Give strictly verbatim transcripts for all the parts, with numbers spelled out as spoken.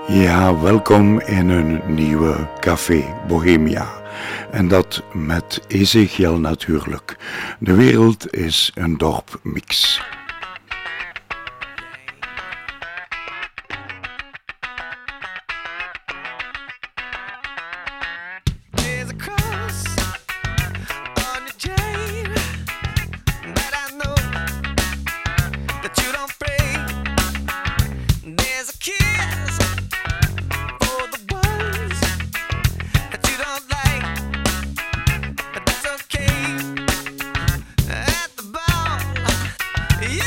Ja, welkom in een nieuwe Café Bohemia. En dat met Ezechiel natuurlijk. De wereld is een dorpmix. Yeah.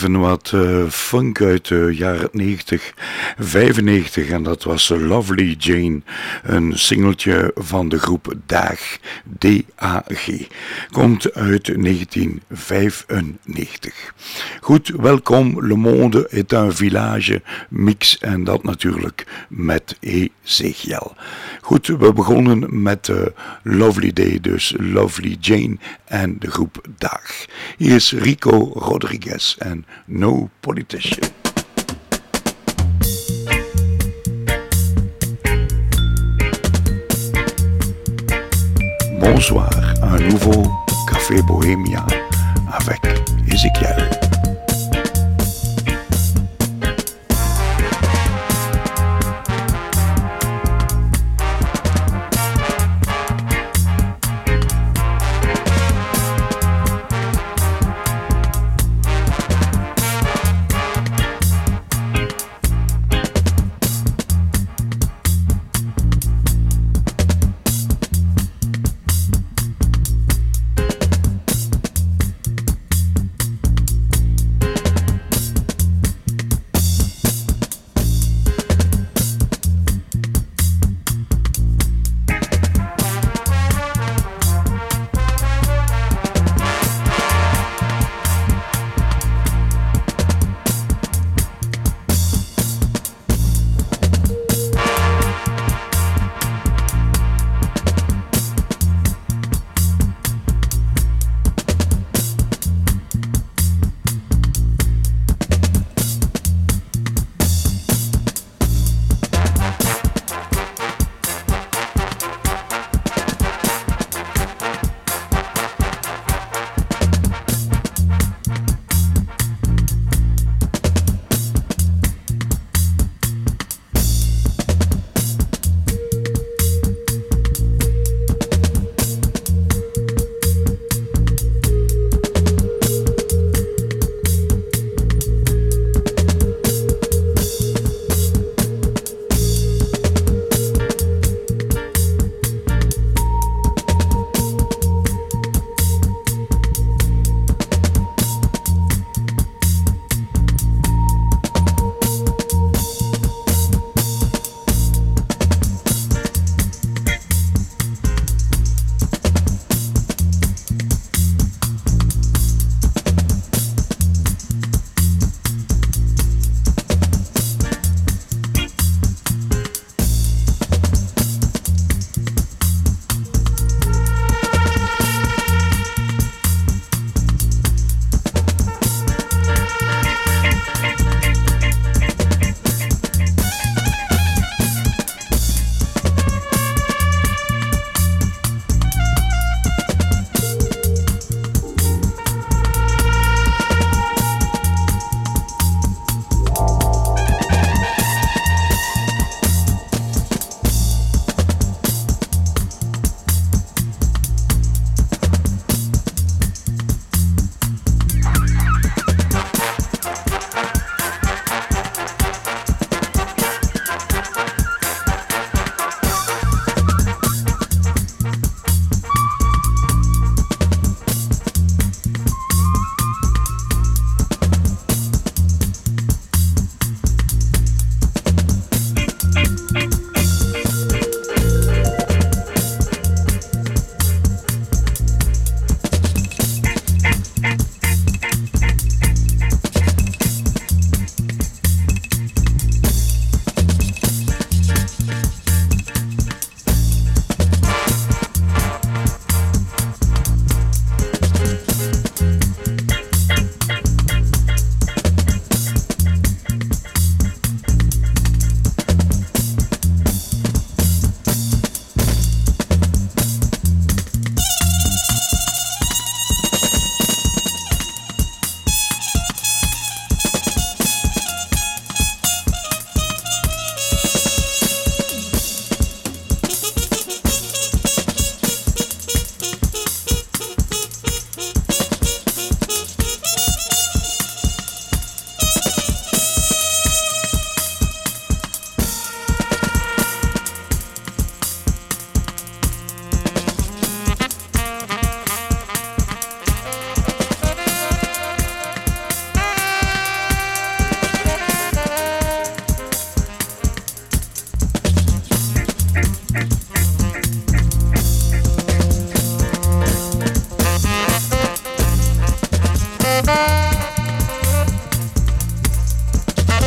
even wat uh, funk uit de jaren negentig, vijfennegentig en dat was Lovely Jane, een singeltje van de groep Daag, D A G, komt uit negentien vijfennegentig. Goed, welkom, Le Monde est un village mix en dat natuurlijk met Ezekiel. Goed, we begonnen met uh, Lovely Day, dus Lovely Jane en de groep Daag. Hier is Rico Rodriguez en No Politician. Bonsoir, un nouveau Café Bohémia avec Ezekiel.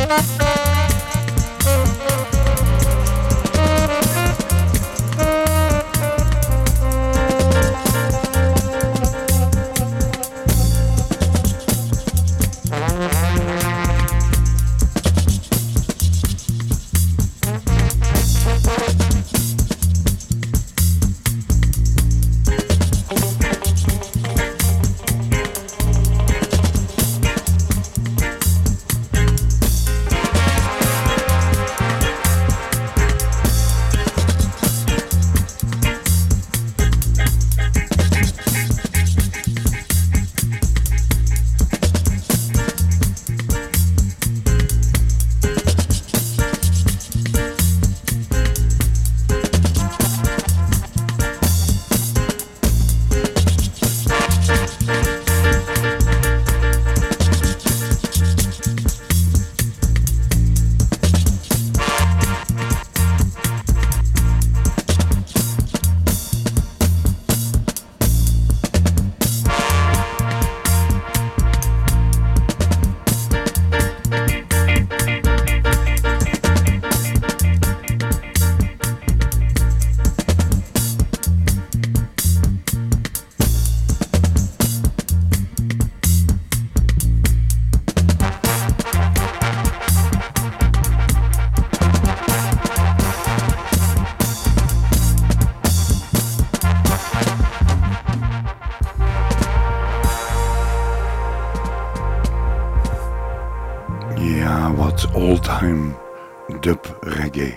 Oldtime dub reggae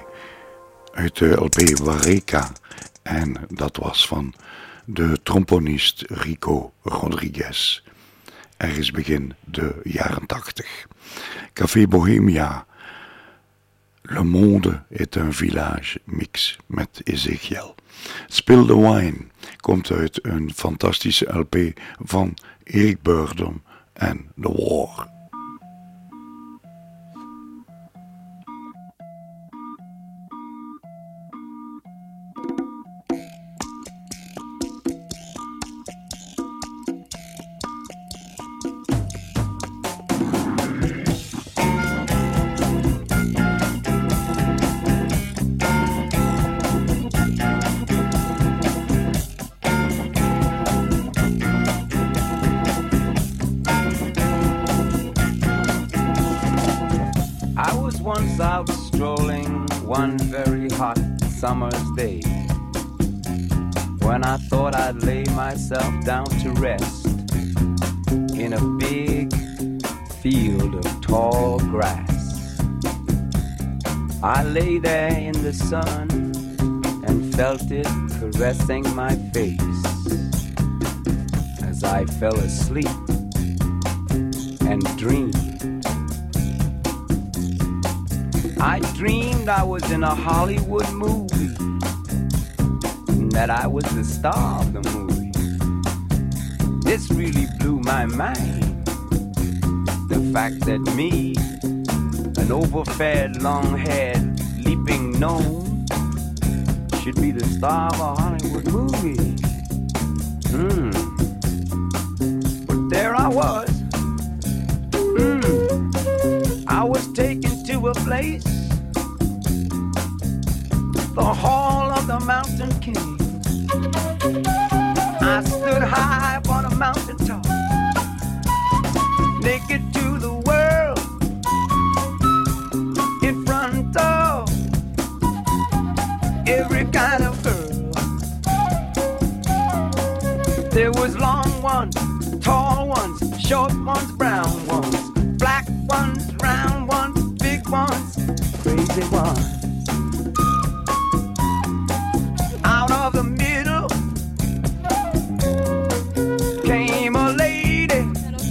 uit de L P Wareka en dat was van de tromponist Rico Rodriguez. Ergens begin de jaren tachtig. Café Bohemia. Le Monde est un village mix met Ezekiel. Spill the Wine komt uit een fantastische L P van Eric Burdon en The War. Summer's day, when I thought I'd lay myself down to rest in a big field of tall grass. I lay there in the sun and felt it caressing my face as I fell asleep and dreamed. I dreamed I was in a Hollywood movie, and that I was the star of the movie. This really blew my mind. The fact that me, an overfed, long-haired, leaping gnome, should be the star of a Hollywood movie. Hmm. But there I was. Hmm. I was taken to a place, the Hall of the Mountain King. I stood high upon a mountain top, naked to the world, in front of every kind of girl. There was long ones, tall ones, short ones, brown ones, black ones, round ones, big ones, crazy ones. Out of the middle came a lady.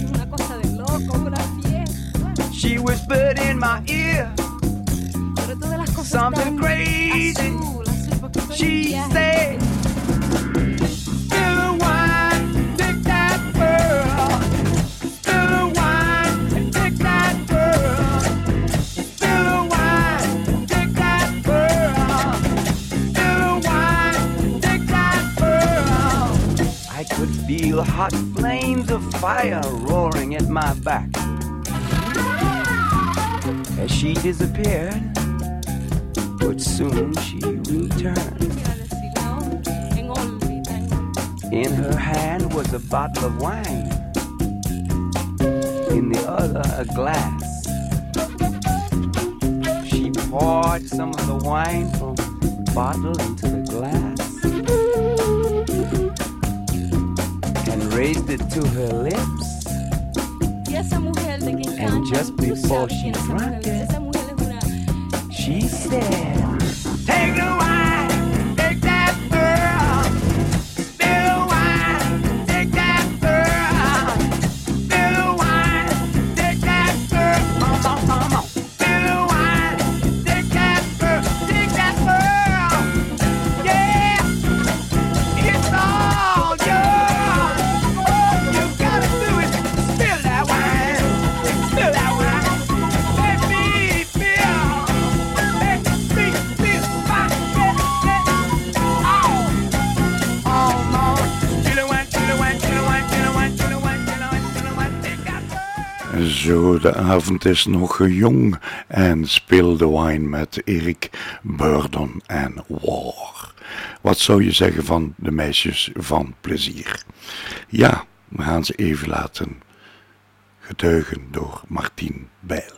She whispered in my ear something crazy. She said, "Still wine, take that pearl. Still wine, and take that pearl. Still wine, take that pearl. Still wine, take that pearl." I could feel hot flames of fire roaring at my back She disappeared, but soon she returned. In her hand was a bottle of wine, in the other a glass. She poured some of the wine from the bottle into the glass and raised it to her lips. And just before she drank it, she said, take the wine, take that girl. Spill the wine, take that girl. Spill the wine, take that girl. Come on, come on. Spill the wine, take that girl, take that girl. Yeah, it's all yours. You gotta do it. Spill that wine, spill that wine. Let me feel. Let me feel my head. Oh, oh, Lord. Spill the wine, spill the wine, spill the wine, spill the wine, spill the wine, spill the wine, spill the wine. Take that girl. Zo, de avond is nog jong en speel de wine met Eric Burdon en War. Wat zou je zeggen van de meisjes van plezier? Ja, we gaan ze even laten getuigen door Martien Bijl.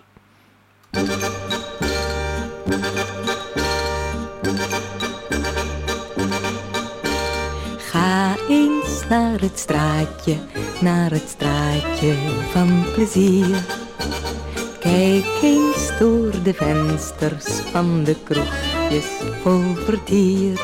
Ga eens naar het straatje, naar het straatje van plezier. Kijk eens door de vensters van de kroegjes vol vertier.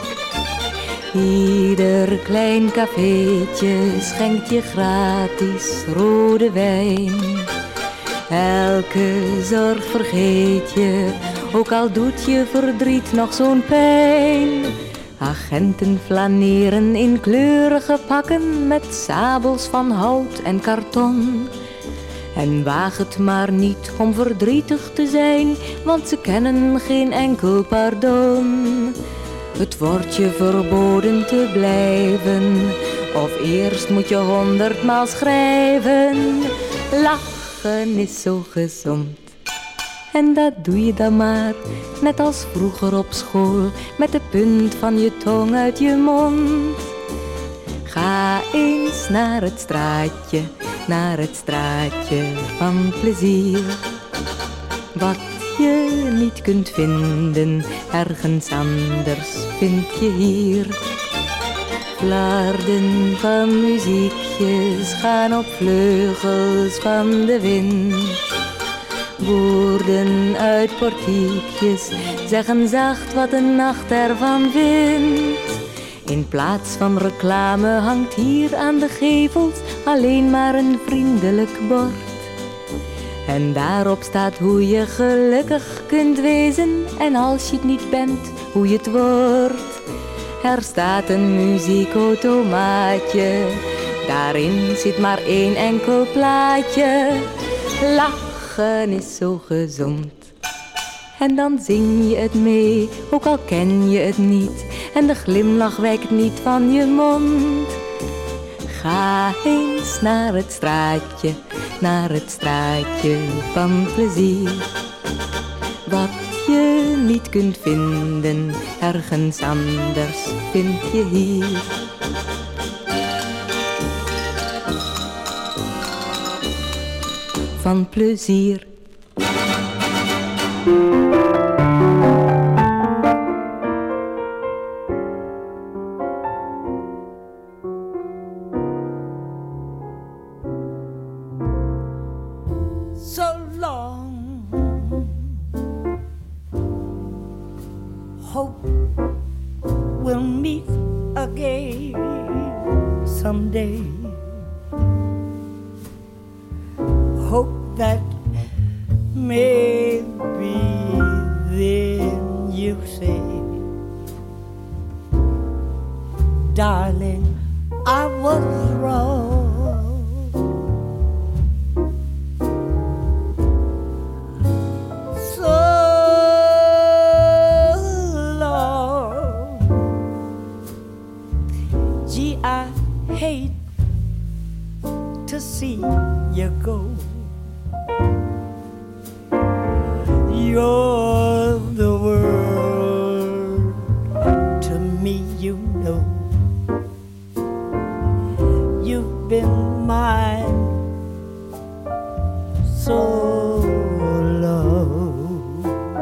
Ieder klein cafeetje schenkt je gratis rode wijn. Elke zorg vergeet je, ook al doet je verdriet nog zo'n pijn. Agenten flaneren in kleurige pakken met sabels van hout en karton. En waag het maar niet om verdrietig te zijn, want ze kennen geen enkel pardon. Het wordt je verboden te blijven, of eerst moet je honderdmaal schrijven. Lachen is zo gezond, en dat doe je dan maar, net als vroeger op school, met de punt van je tong uit je mond. Ga eens naar het straatje, naar het straatje van plezier. Wat je niet kunt vinden, ergens anders vind je hier. Flarden van muziekjes gaan op vleugels van de wind. Woorden uit portiekjes zeggen zacht wat de nacht ervan vindt. In plaats van reclame hangt hier aan de gevels alleen maar een vriendelijk bord. En daarop staat hoe je gelukkig kunt wezen, en als je het niet bent, hoe je het wordt. Er staat een muziekautomaatje, daarin zit maar één enkel plaatje. Lachen is zo gezond, en dan zing je het mee, ook al ken je het niet, en de glimlach wijkt niet van je mond. Ga eens naar het straatje, naar het straatje van plezier. Wat je niet kunt vinden, ergens anders vind je hier. Van plezier. You're the world to me, you know. You've been mine so long.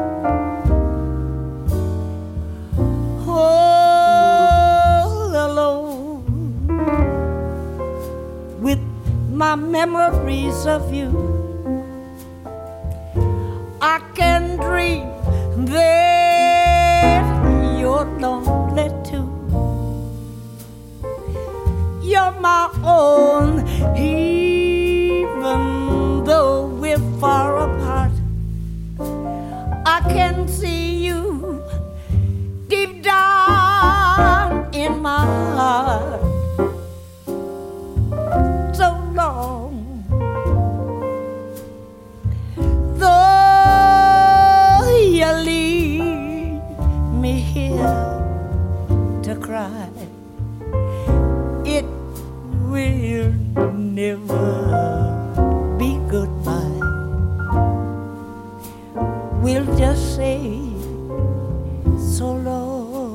All alone with my memories of you, I can dream that you're lonely too. You're my own, even though we're far apart. I can see you deep down in my heart. So long, though you leave me here to cry, it will never be goodbye. We'll just say so long.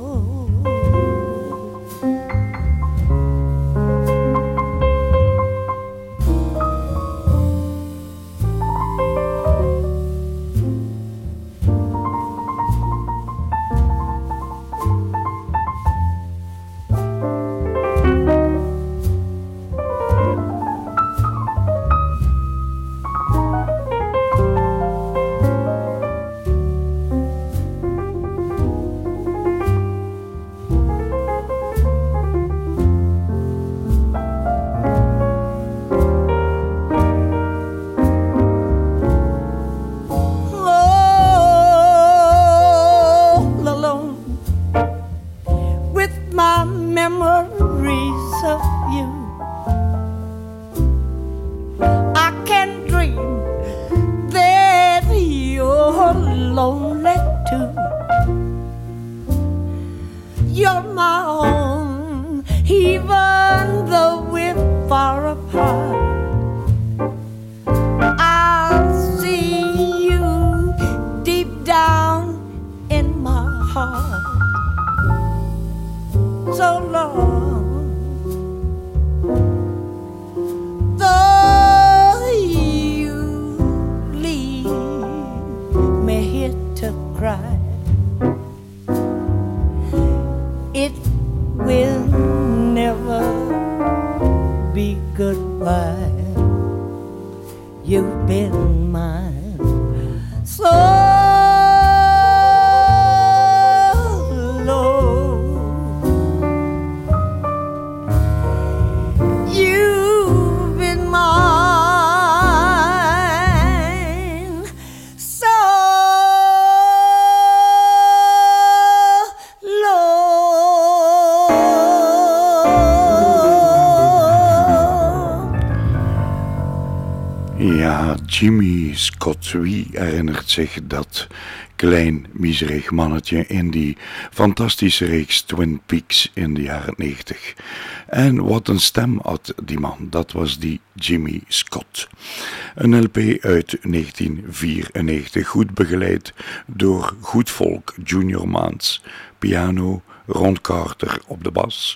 Jimmy Scott, wie herinnert zich dat klein, miserig mannetje in die fantastische reeks Twin Peaks in de jaren negentig. En wat een stem had die man, dat was die Jimmy Scott. Een L P uit negentien vierennegentig, goed begeleid door goed volk, Junior Mance, piano, Ron Carter op de bas,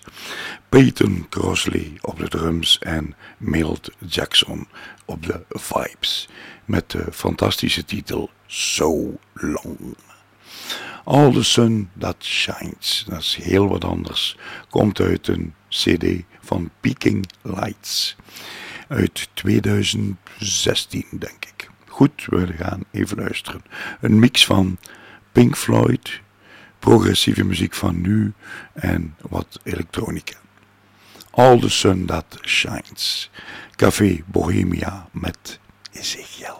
Peyton Crossley op de drums en Milt Jackson op de vibes, met de fantastische titel So Long. All the Sun That Shines, dat is heel wat anders, komt uit een cd van Peking Lights uit tweeduizend zestien, denk ik. Goed, we gaan even luisteren. Een mix van Pink Floyd, progressieve muziek van nu en wat elektronica. All the Sun That Shines. Café Bohemia met Ezekiel.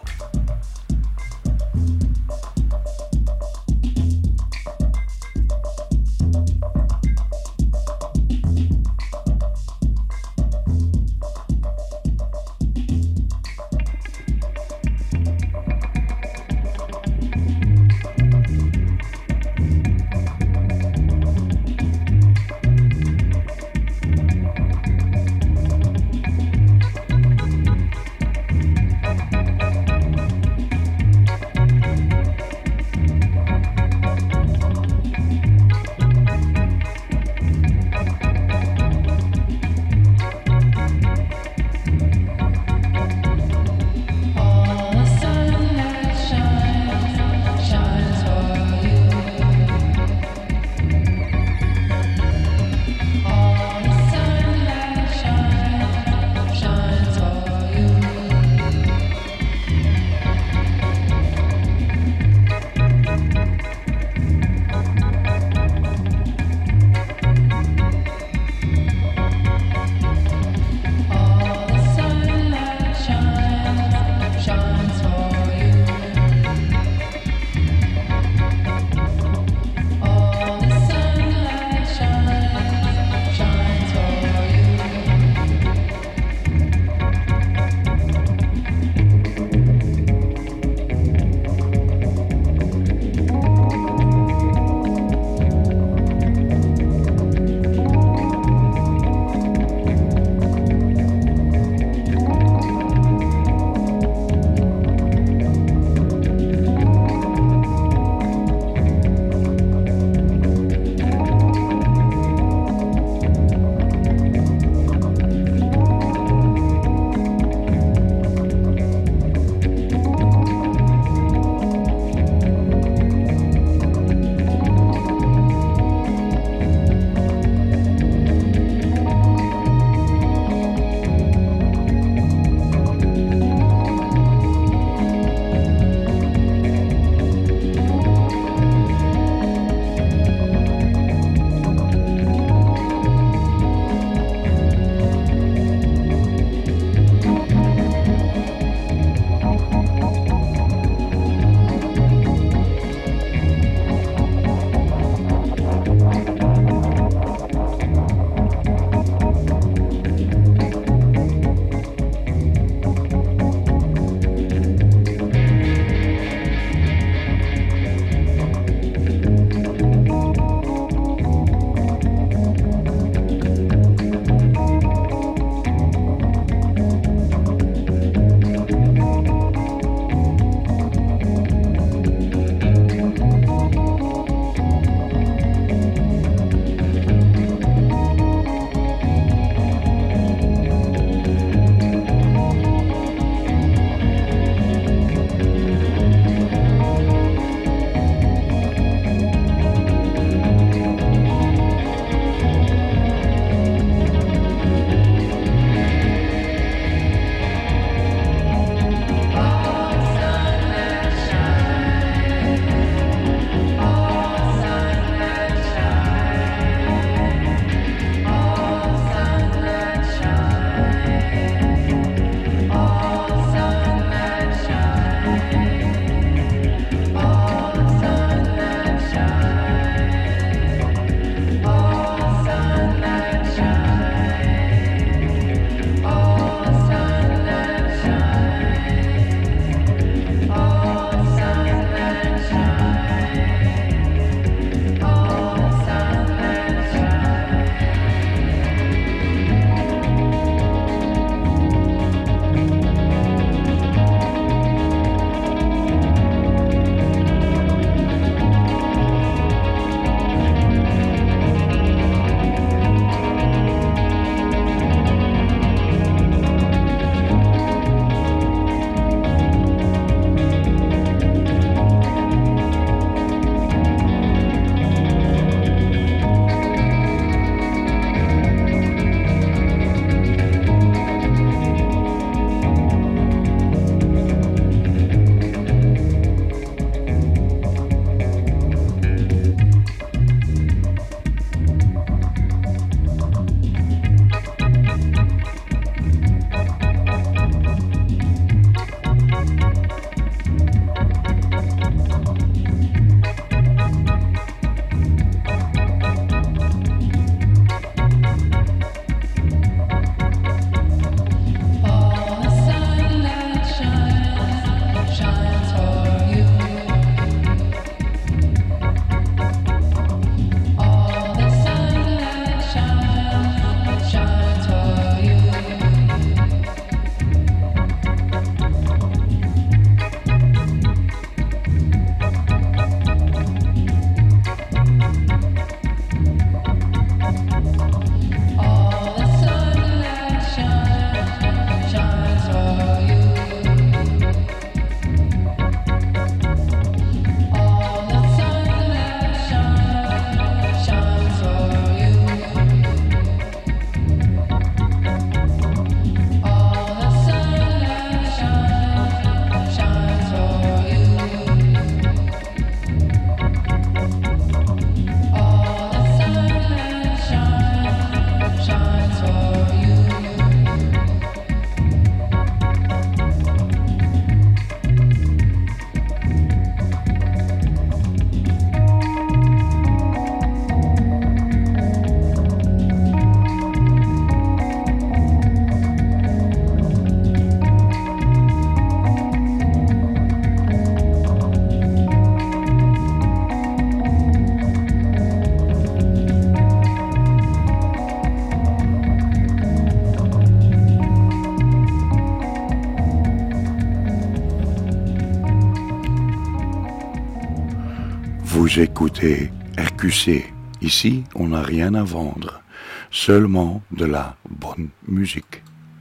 Vous écoutez R Q C. Ici, on n'a rien à vendre, seulement de la bonne musique.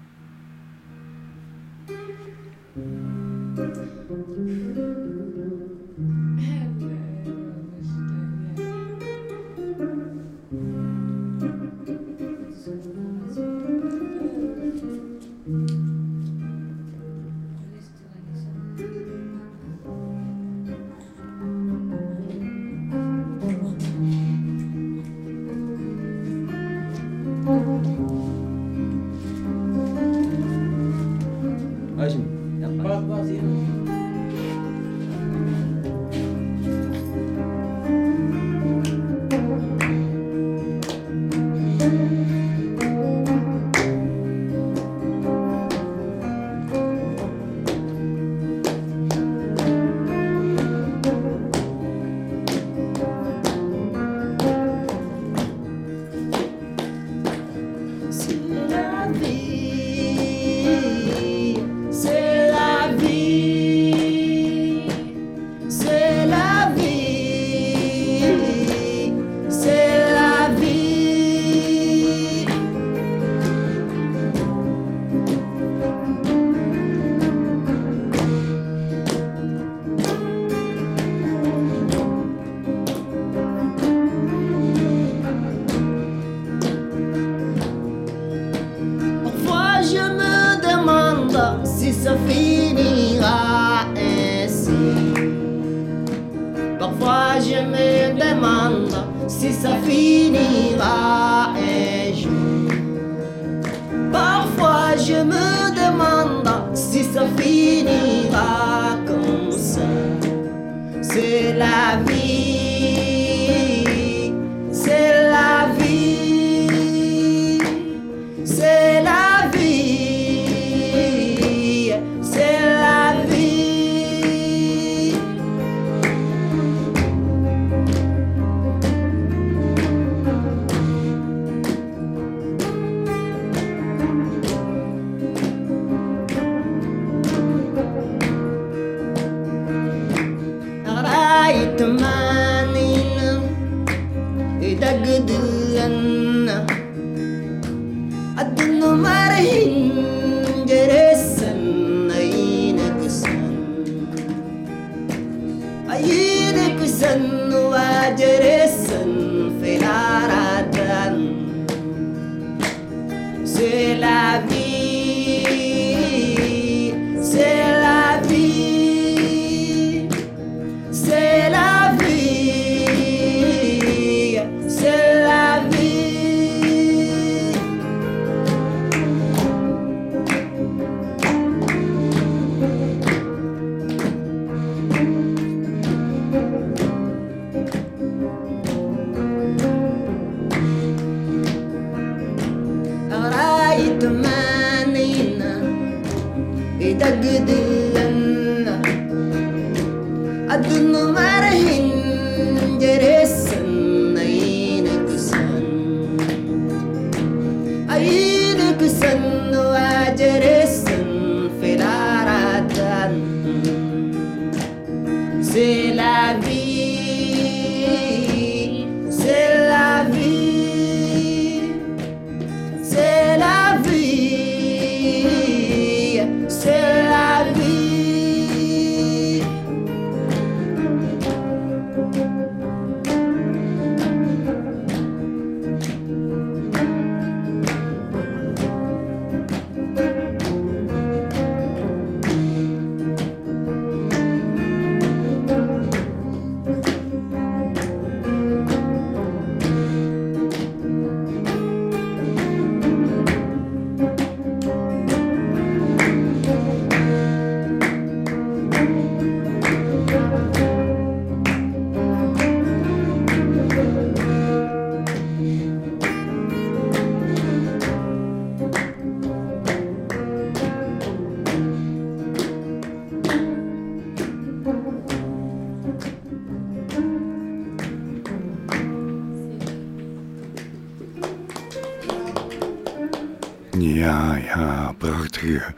Ja, ja, prachtige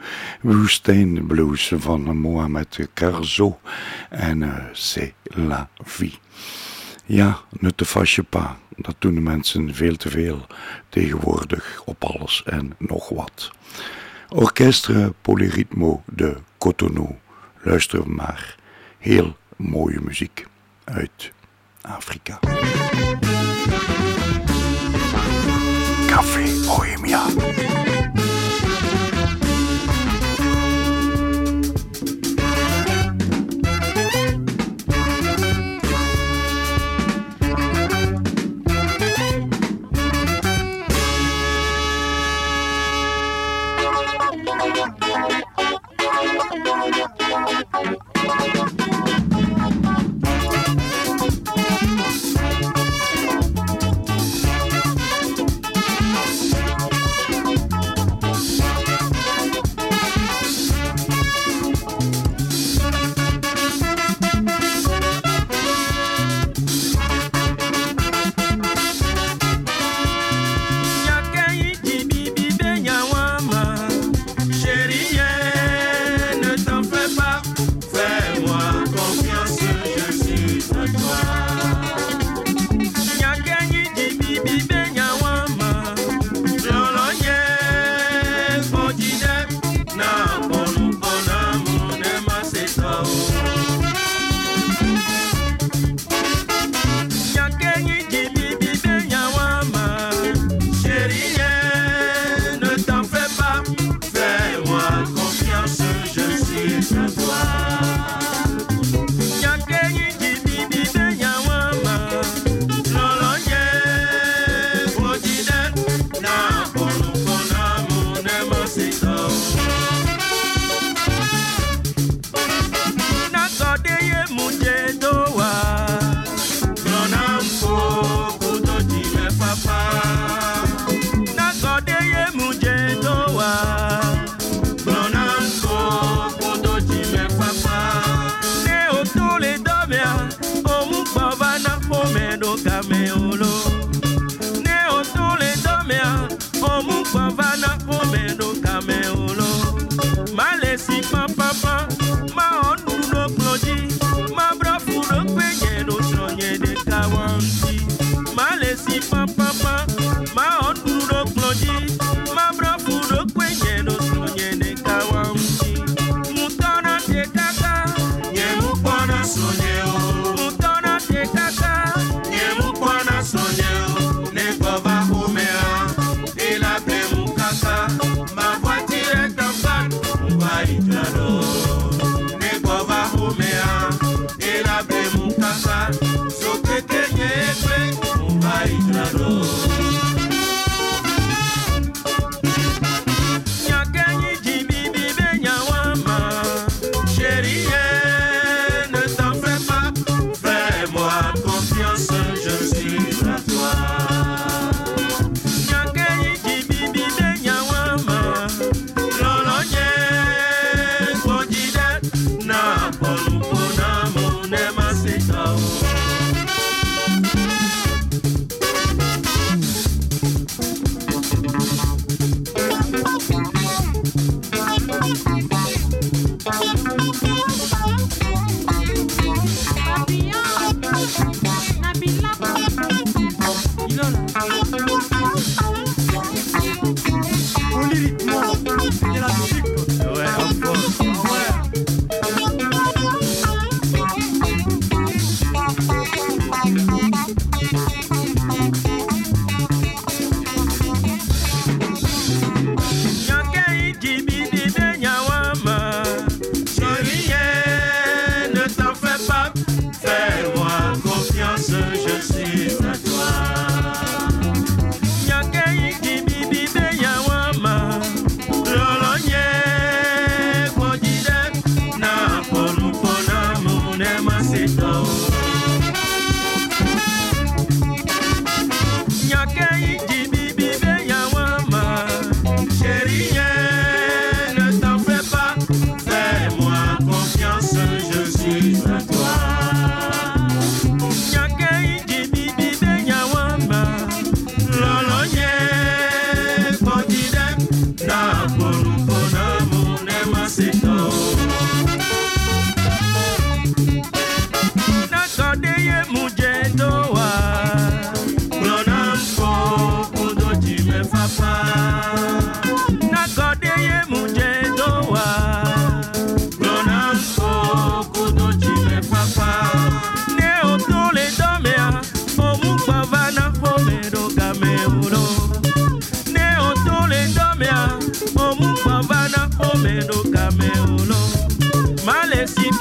woestijnblues van Mohamed Carzo en uh, C'est la vie. Ja, ne te fâche pas. Dat doen de mensen veel te veel tegenwoordig op alles en nog wat. Orchestre Polyrythmo de Cotonou. Luister maar. Heel mooie muziek uit Afrika. Café Bohemia. Mujedo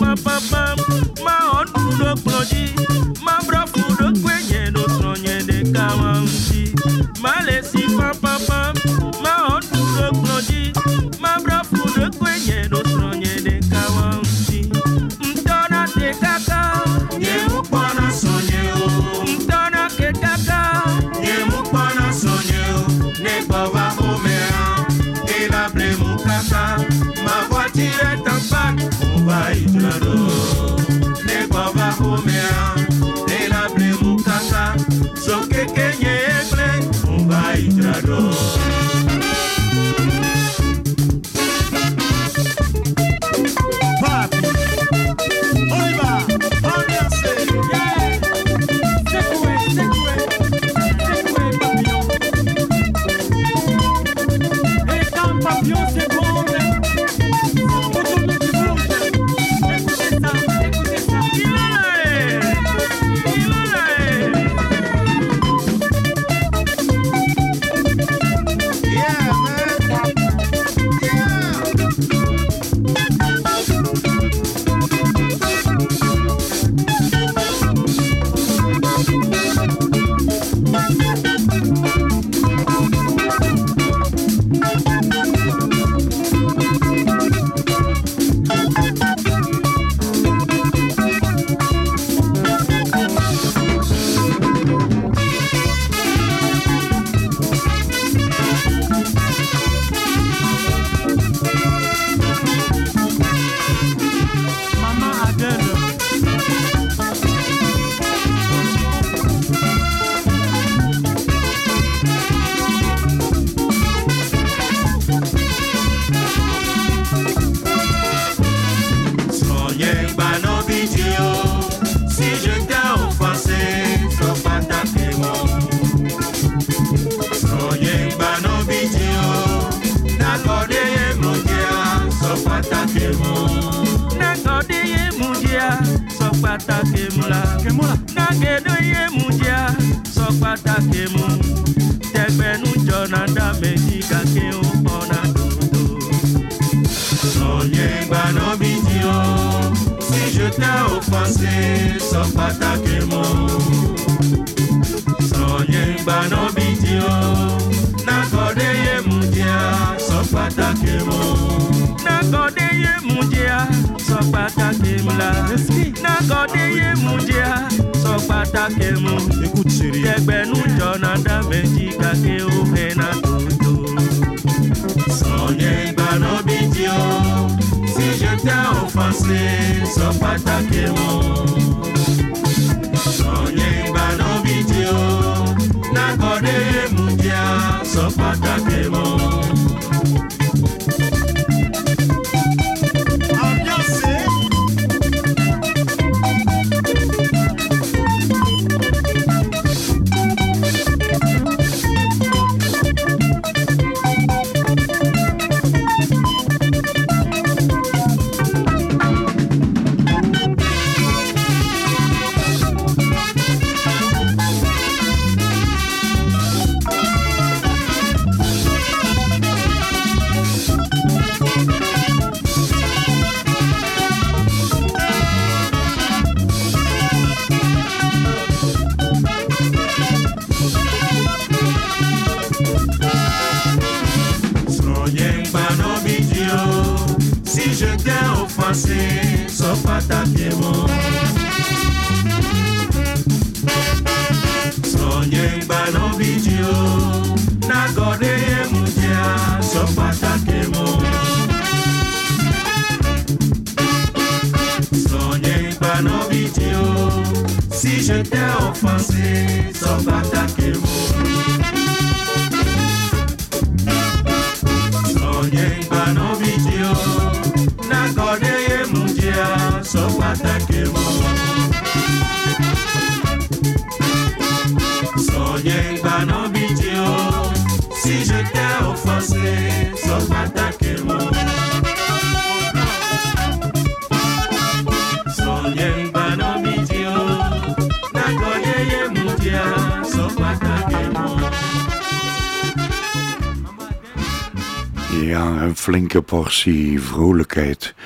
Ja, een flinke portie vrolijkheid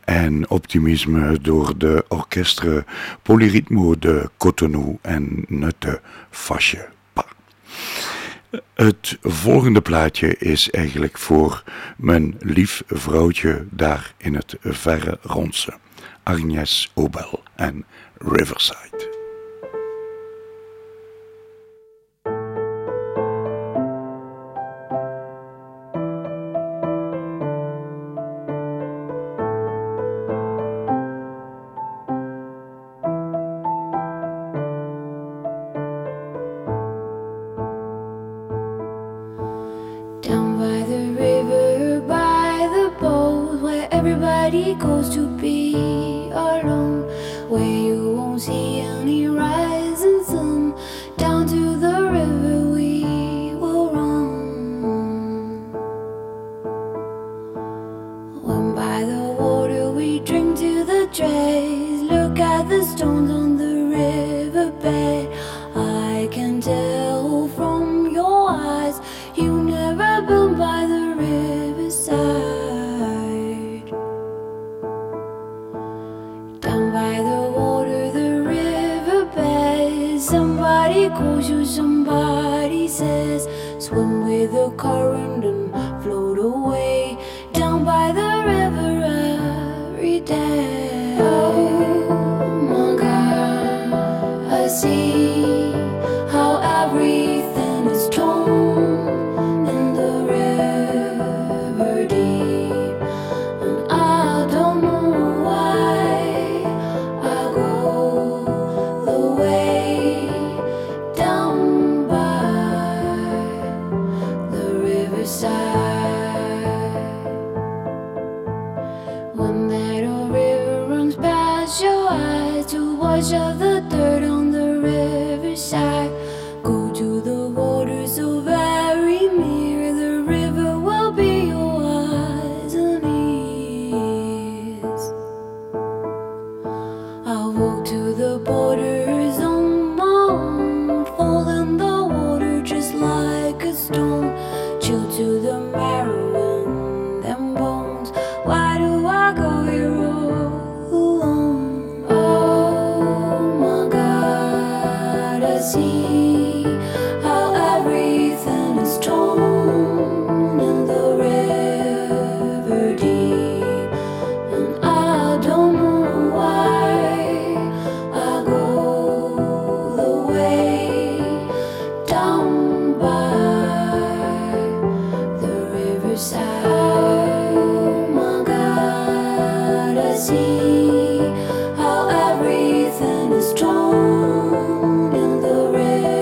en optimisme door de orkestra Polyritmo de Cotonou en Nutte Fasje Pa. Het volgende plaatje is eigenlijk voor mijn lief vrouwtje daar in het verre Ronse, Agnes Obel en Riverside. Goes to be alone, where you won't see any rising sun. Down to the river we will run. When by the water we drink to the dregs. Look at the stones on the riverbed. I can tell from your eyes you never been by the riverside. Somebody calls you, somebody says, swim with the current and float away down by the river every day. Oh my God, I see how everything is torn in the river deep, and I don't know why I go the way when that old river runs past your eyes to wash off the dirt on the riverside. Go to the water so very near, the river will be your eyes and ears. I'll walk to the borders on my own, fall in the water just like a stone, chill to the marrow in them bones. Why do I go here all alone? Oh my God, I see how everything is torn in the river deep, and I don't know why I go the way down by the riverside. Oh my God, I see how everything is torn in the river.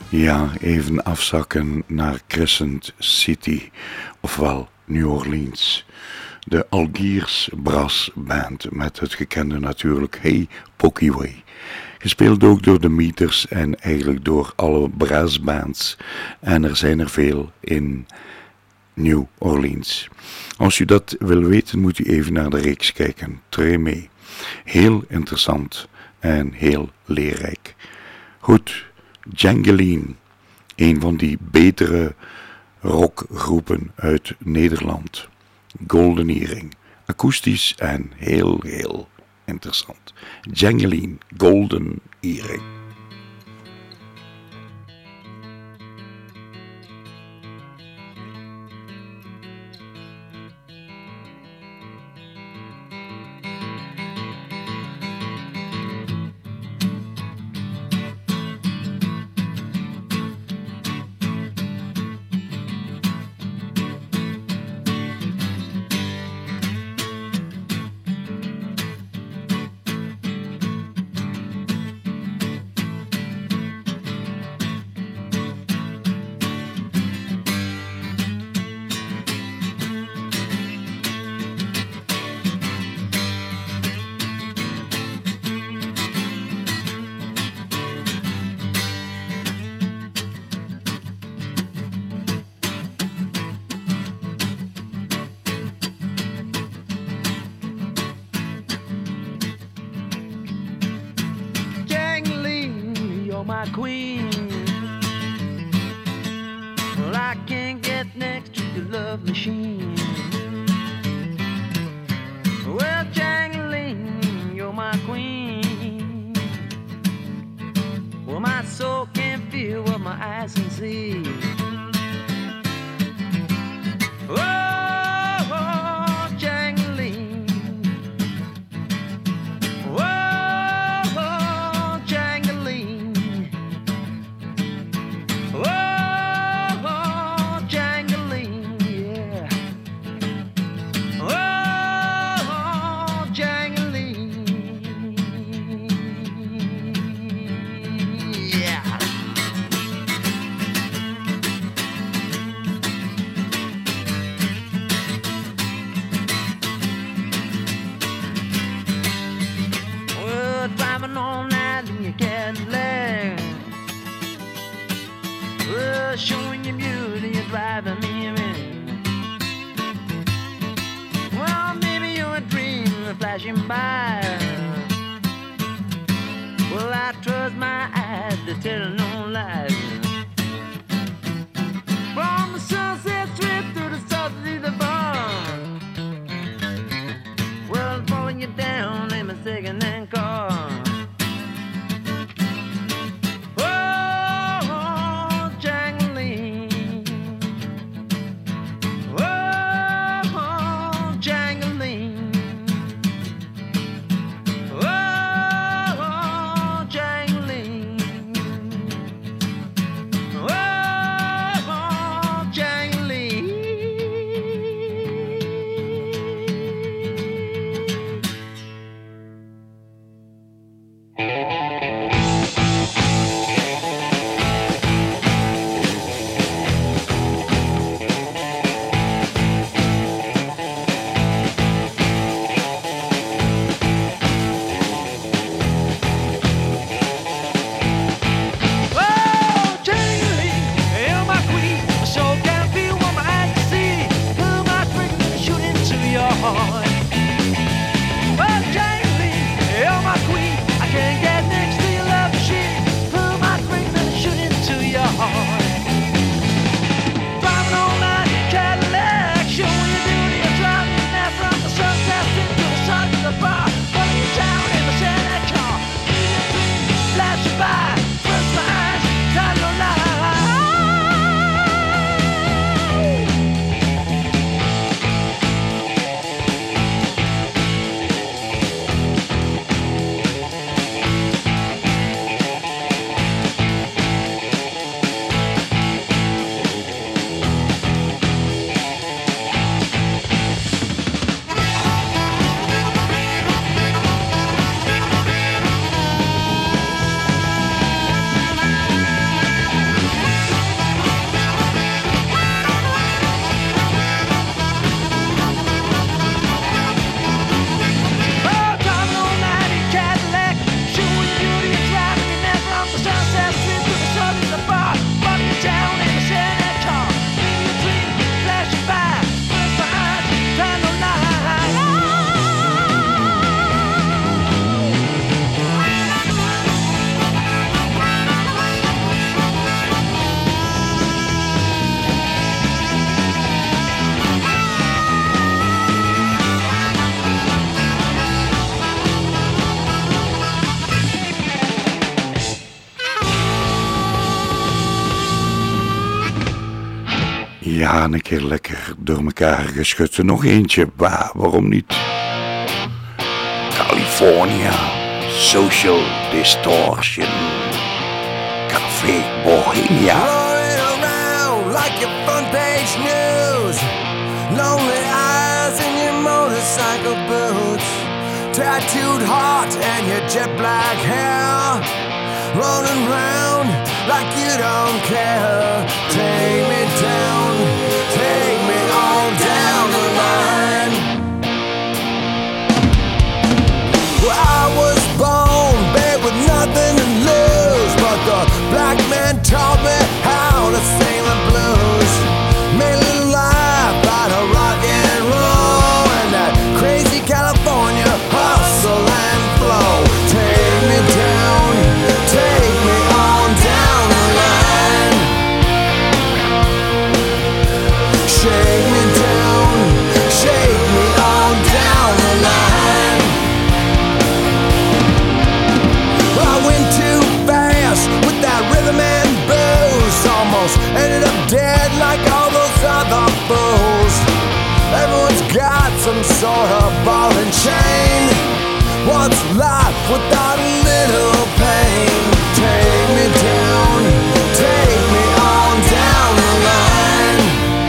Ja, even afzakken naar Crescent City, ofwel New Orleans. De Algiers Brass Band met het gekende natuurlijk Hey Pokey, gespeeld ook door de Meters en eigenlijk door alle brassbands. En er zijn er veel in New Orleans. Als u dat wil weten, moet u even naar de reeks kijken. Tree mee. Heel interessant en heel leerrijk. Goed, Djangeline, een van die betere rockgroepen uit Nederland. Golden Earring, akoestisch en heel, heel interessant. Djangeline, Golden Earring. My queen, well, I can't get next to your love machine. Well, Jangling, you're my queen. Well, my soul can't feel what my eyes can see. Oh, oh Jangling. Oh, oh Jangling. Oh, Jangling, yeah. Oh, Jangling, yeah. Well, driving all night in your Cadillac. Well, showing your beauty, you're driving me mad. Well, maybe you're a dream flashing by. Well, I trust my eyes to tell no lies. From the Sunset Strip to the South of the bar. Well, following you down in my second-hand car. Ja, een keer lekker door elkaar geschud. Nog eentje, bah, waarom niet? California, Social Distortion, Café Bohemia. Rolling around like your front page news. Lonely eyes in your motorcycle boots. Tattooed heart and your jet black hair. Rolling round like you don't care. Take me down, take me on down the line. Well, I was born bad with nothing to lose, but the black man taught me how to sing the blues. Made a little life out of rock and roll and that crazy California hustle and flow. Take me down, take me on down the line. Shake me down, shake me on down the line. I went too fast with that rhythm and booze. Almost ended up dead like all those other fools. Everyone's got some sort of ball and chain. What's life without a little pain? Take me down, take me on down the line.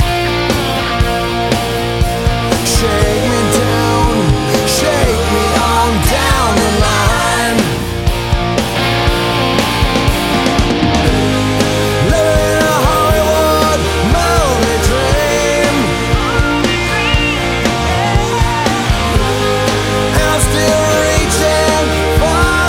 Shake me down, shake me on down the line. Living in a Hollywood movie dream. And I'm still reaching for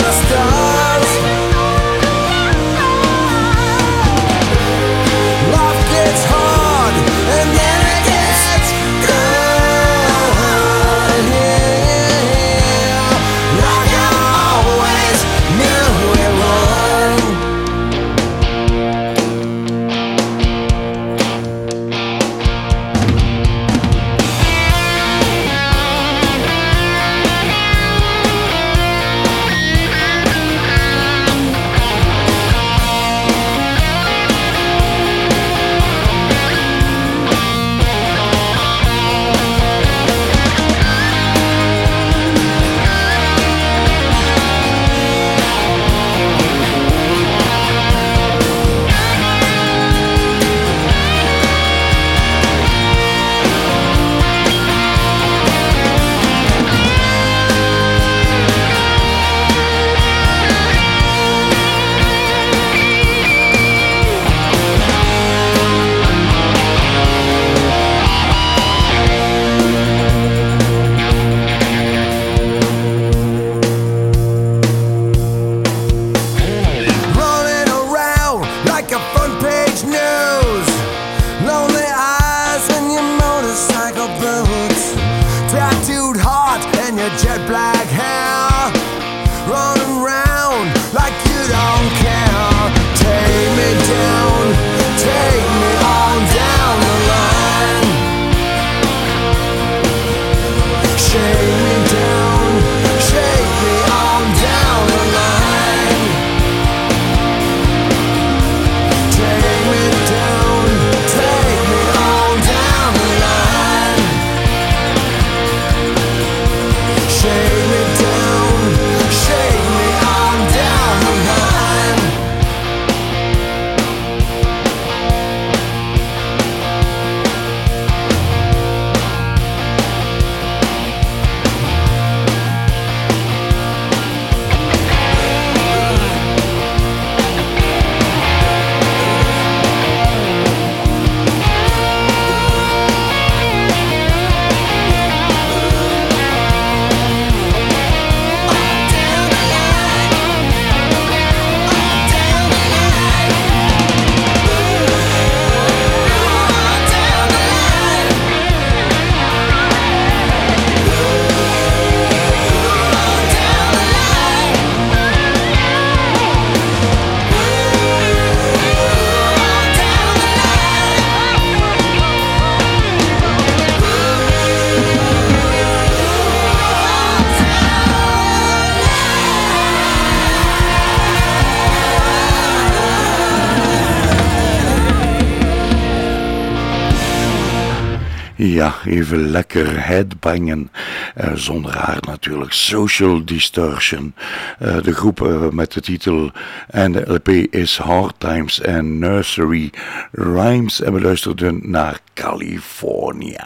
Ja, even lekker headbangen, uh, zonder haar natuurlijk. Social Distortion, uh, de groep uh, met de titel en de L P is Hard Times en Nursery Rhymes. En we luisterden naar California.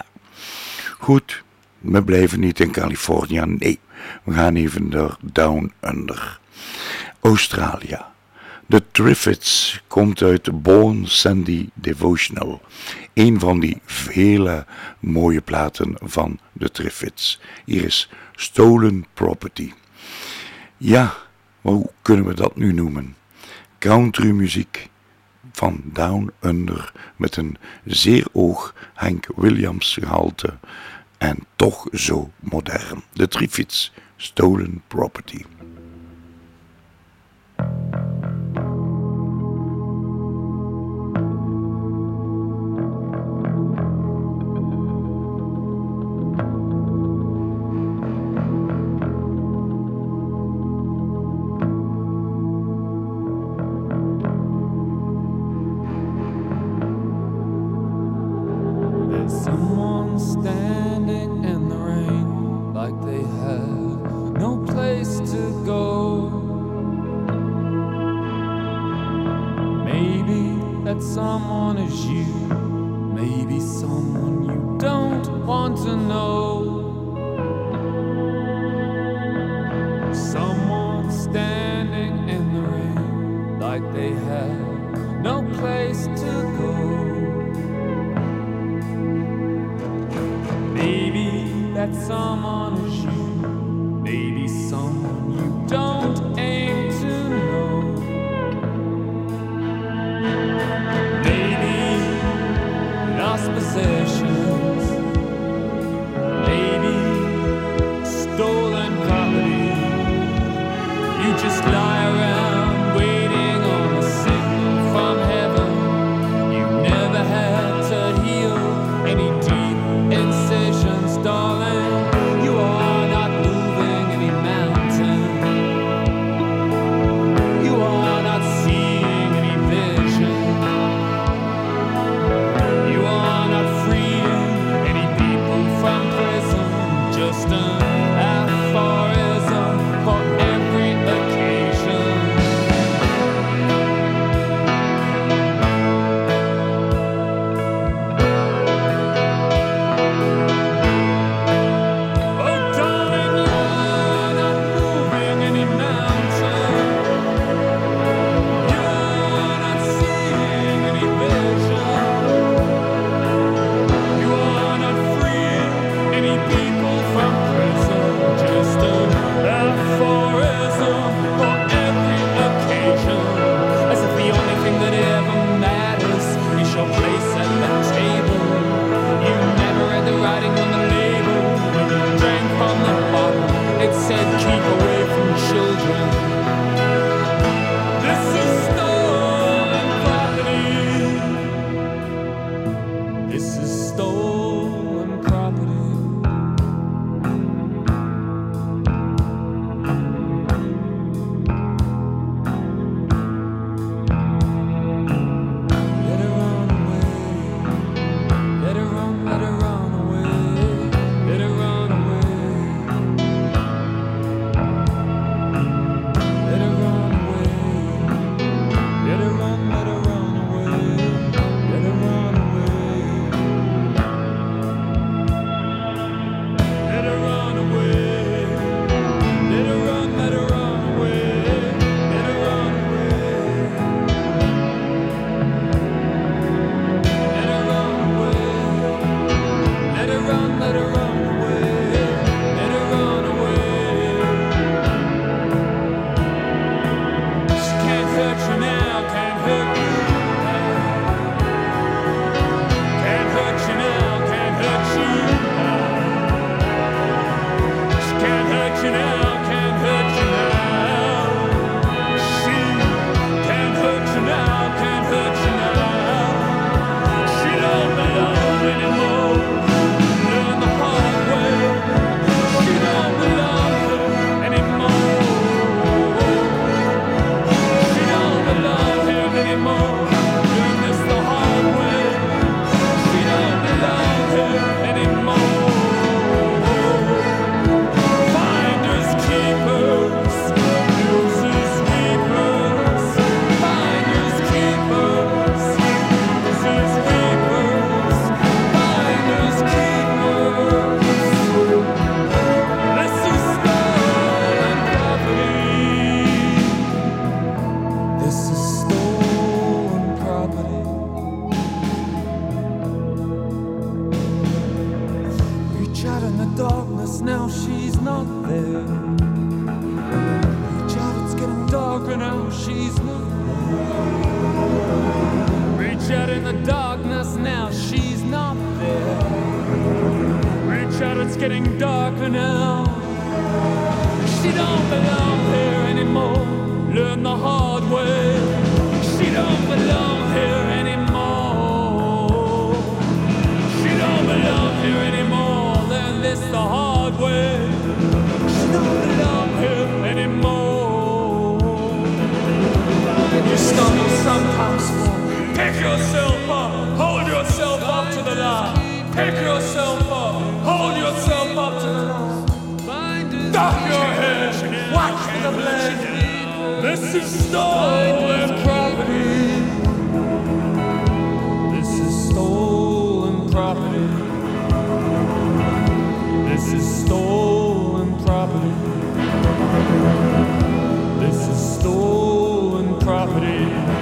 Goed, we blijven niet in California, nee. We gaan even naar Down Under. Australië. The Triffids komt uit Born Sandy Devotional. Een van die vele mooie platen van de Triffids. Hier is Stolen Property. Ja, maar hoe kunnen we dat nu noemen? Countrymuziek van Down Under met een zeer hoog Hank Williams gehalte en toch zo modern. De Triffids, Stolen Property. Free 'cause now she's not there. Reach out, it's getting darker now. She don't belong here anymore. Learn the hard way. She don't belong here anymore. She don't belong here anymore. Learn this the hard way. She don't belong here anymore. You stumble sometimes fall. Pick yourself up. Hold yourself up to the light. Pick yourself up. Hold yourself up to the light. Duck your head. Watch for the blade. This is stolen property. This is stolen property. This is stolen property. This is stolen property.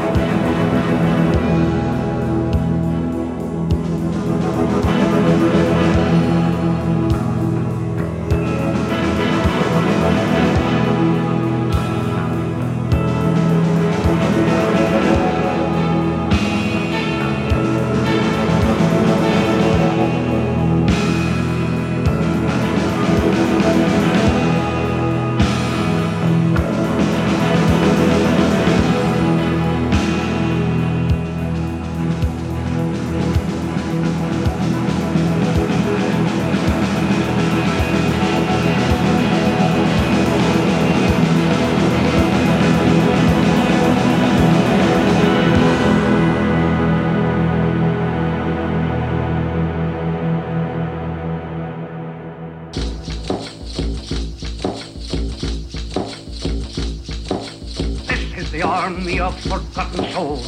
Army of forgotten souls.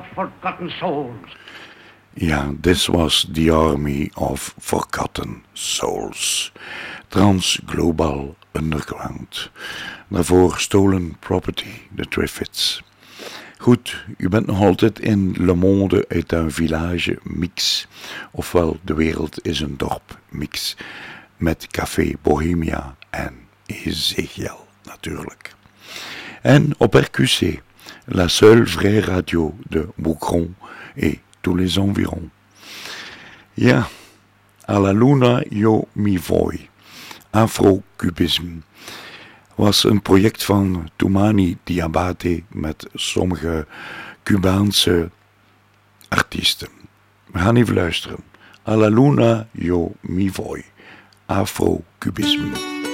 of forgotten souls. Ja, this was the Army of Forgotten Souls. Trans-Global Underground. Daarvoor Stolen Property, de Triffids. Goed, u bent nog altijd in Le Monde uit un village mix. Ofwel, de wereld is een dorp mix. Met Café Bohemia en Ezekiel natuurlijk. En op R Q C, la seule vraie radio de Moucron et tous les environs. Ja, à la luna yo mi voy. Afro-cubisme was een project van Toumani Diabate met sommige Cubaanse artiesten. We gaan even luisteren. A la luna yo mi voy. Afro-cubisme.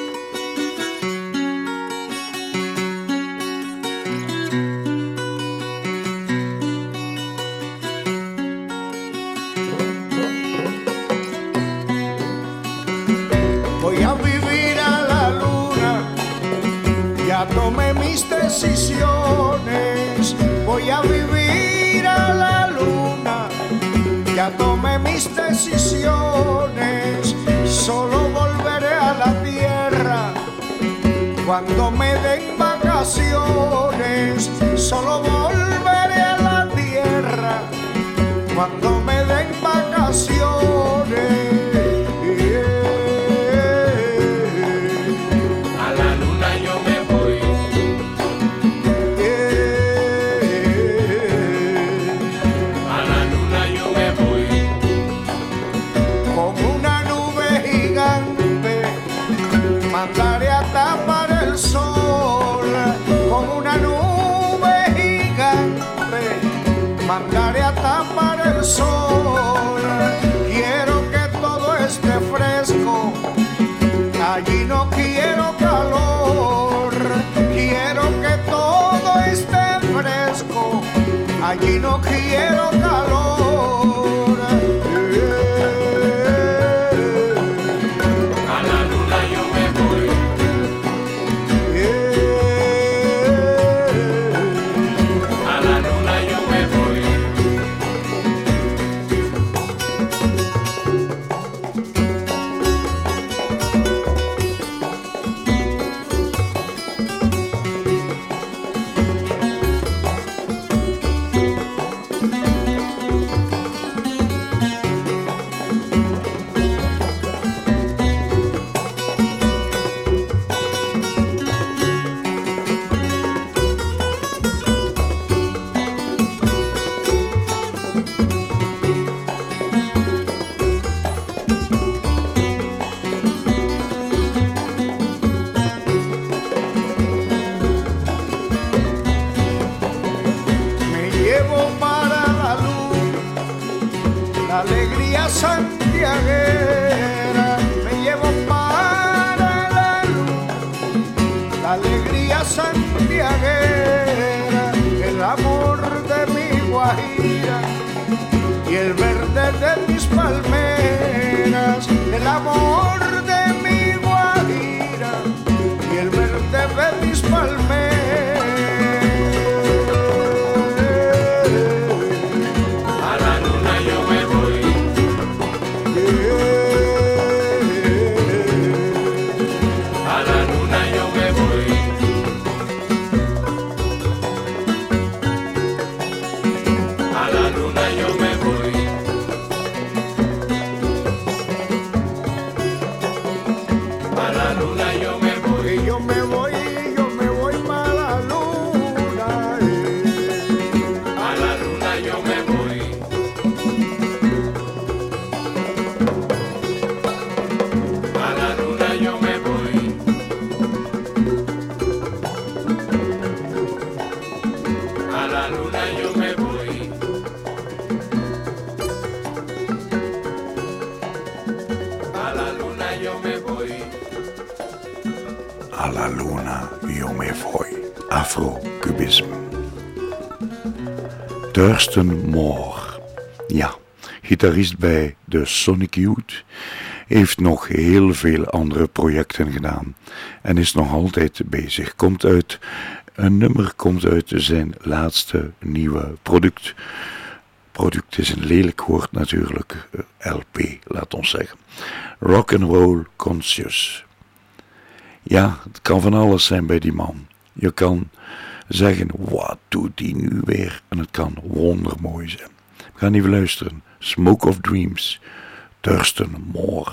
Tomé mis decisiones, voy a vivir a la luna. Ya tomé mis decisiones, solo volveré a la tierra cuando me den vacaciones. Solo volveré a la tierra cuando me den vacaciones. Mandaré a tapar el sol con una nube gigante. Mandaré a tapar el sol. Quiero que todo esté fresco. Allí no quiero calor. Quiero que todo esté fresco. Allí no quiero calor. Santiaguera, me llevo para la luz, la alegría santiaguera, el amor de mi Guajira y el verde de mis palmeras, el amor de mi Guajira y el verde de mis palmeras. A la luna yo me voy. Afro-cubisme. Thurston Moore. Ja, gitarist bij de Sonic Youth. Heeft nog heel veel andere projecten gedaan. En is nog altijd bezig. Komt uit Een nummer komt uit zijn laatste nieuwe product. Product is een lelijk woord natuurlijk. L P, laat ons zeggen. Rock and Roll Conscious. Ja, het kan van alles zijn bij die man. Je kan zeggen, wat doet die nu weer? En het kan wondermooi zijn. We gaan even luisteren. Smoke of Dreams. Thurston Moore.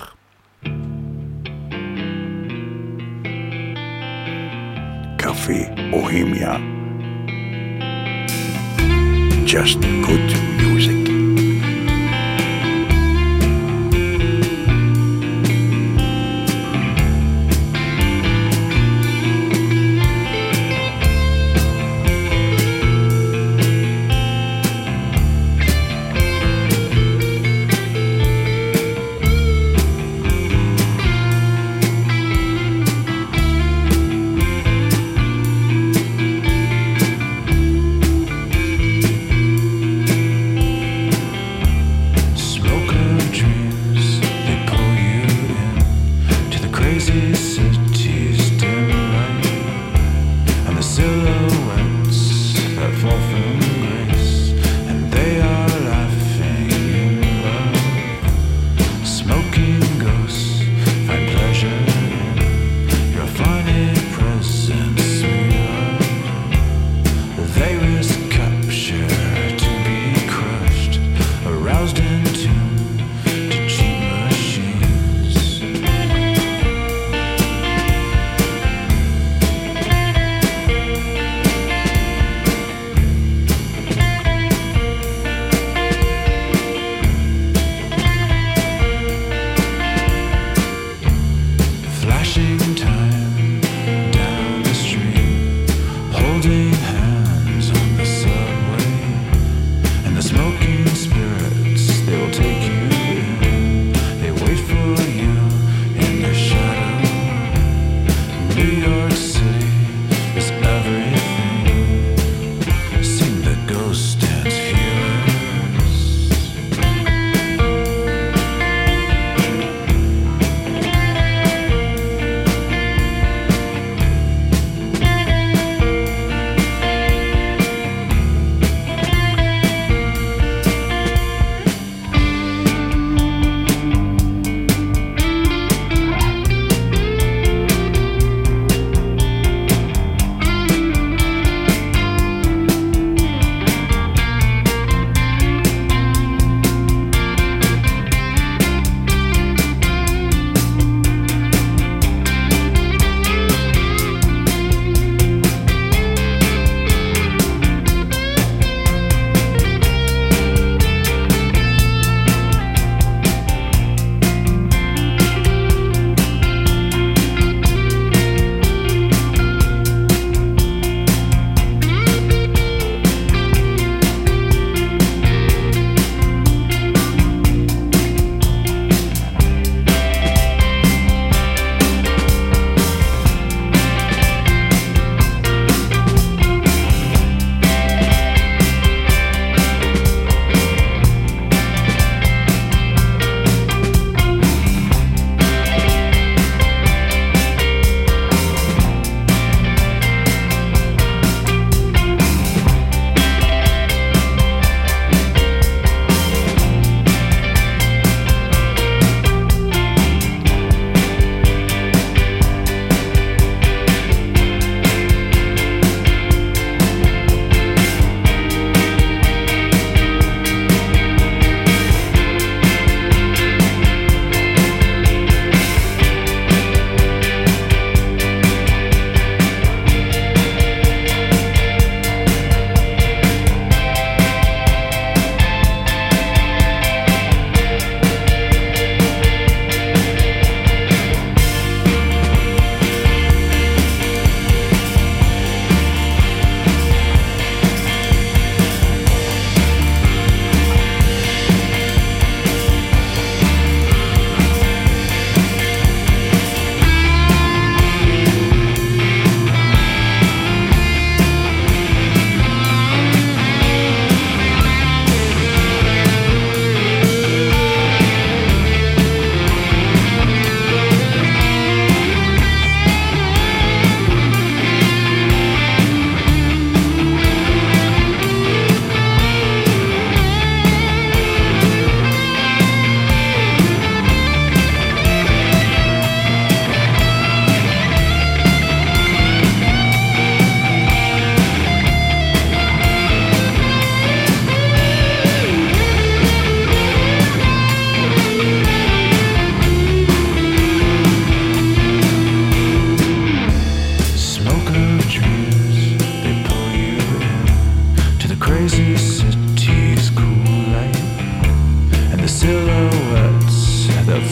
Café Bohemia. Just good music.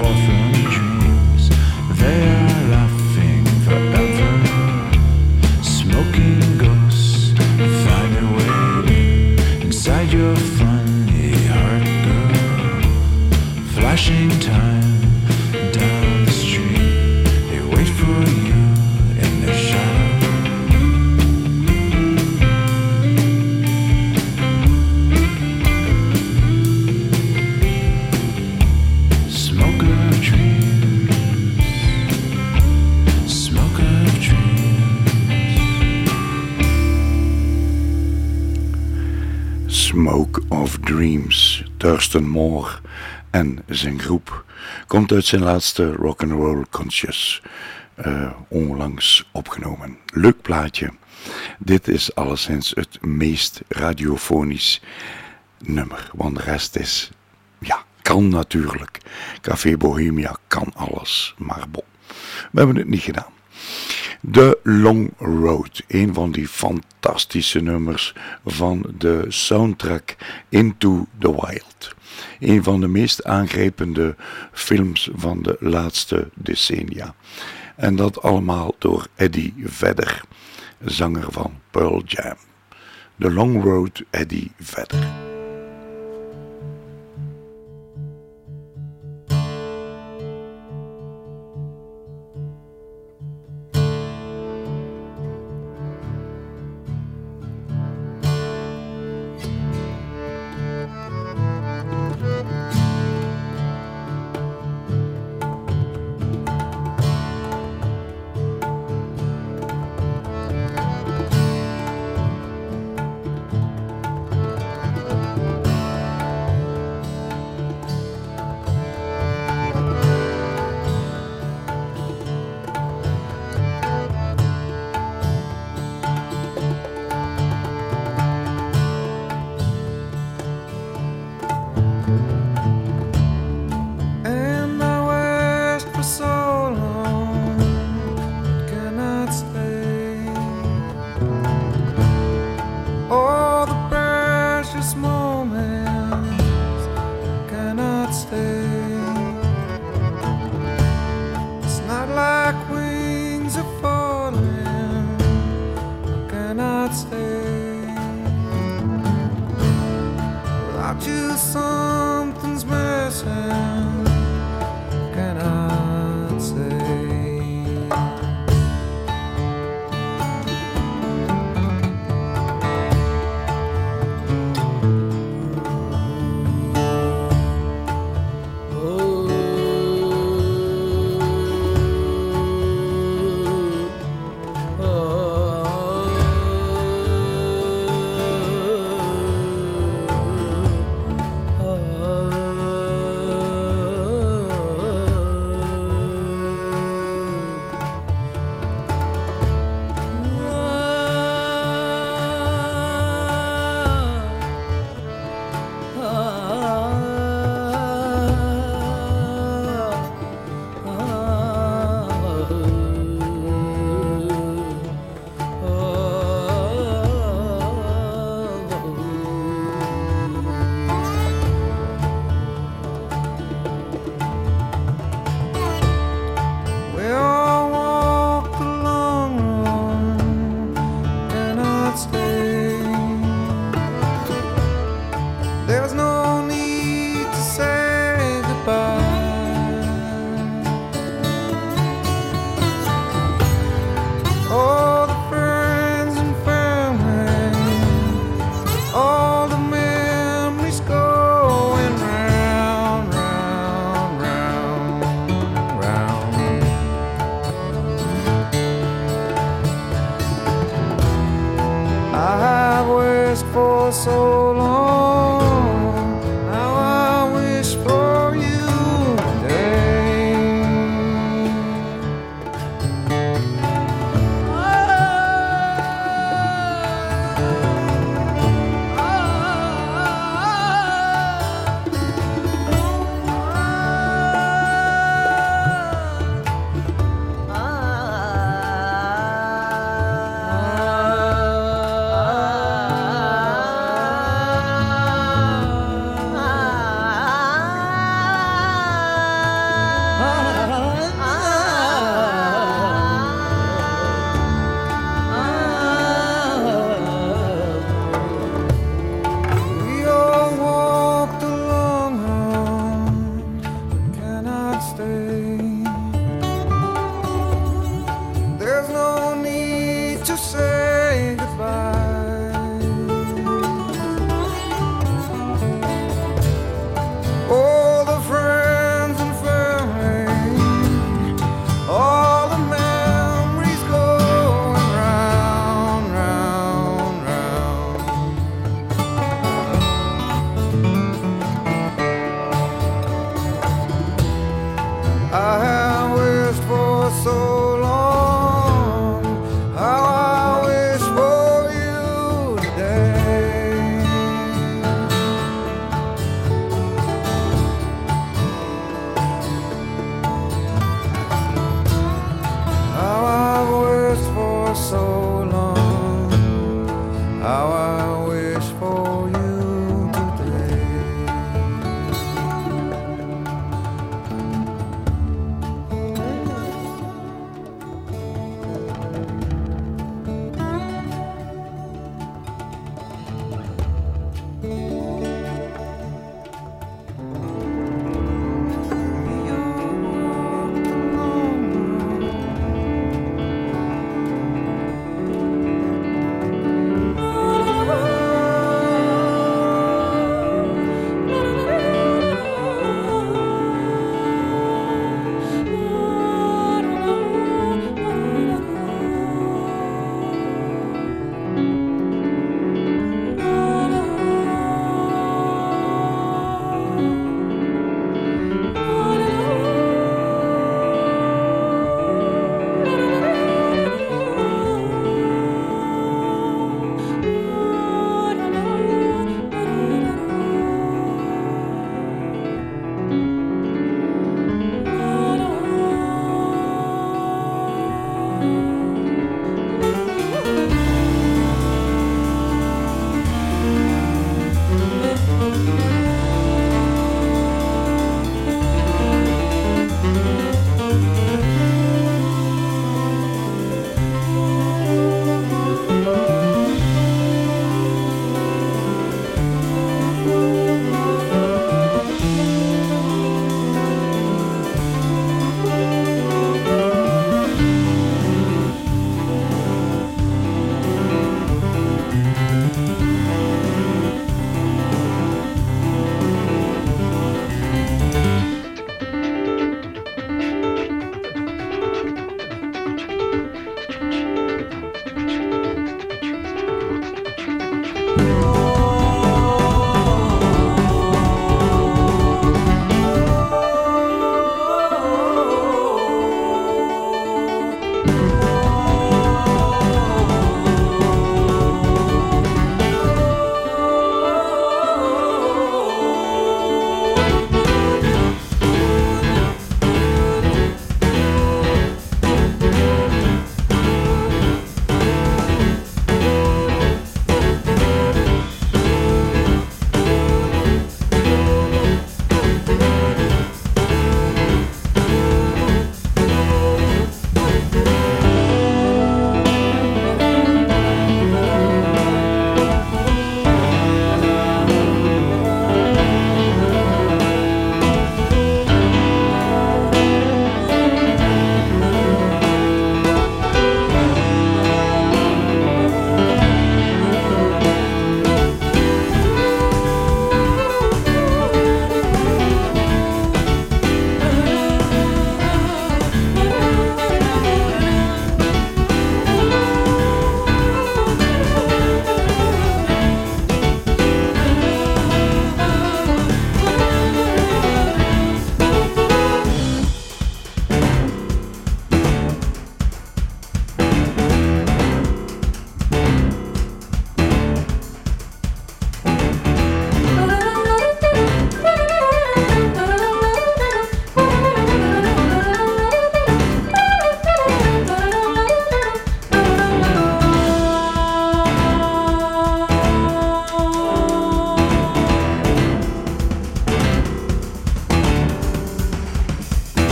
fall from dreams. They are laughing forever. Smoking ghosts find their way inside your funny heart, girl. Flashing time down the street, they wait for you in their shadow. Smoke of dreams, smoke of dreams. Smoke of Dreams, Thurston Moore en zijn groep, komt uit zijn laatste Rock'n'Roll Conscious, uh, onlangs opgenomen. Leuk plaatje. Dit is alleszins het meest radiofonisch nummer, want de rest is, ja, kan natuurlijk. Café Bohemia kan alles, maar bon, we hebben het niet gedaan. The Long Road, een van die fantastische nummers van de soundtrack Into the Wild. Een van de meest aangrijpende films van de laatste decennia. En dat allemaal door Eddie Vedder, zanger van Pearl Jam. The Long Road, Eddie Vedder. Oh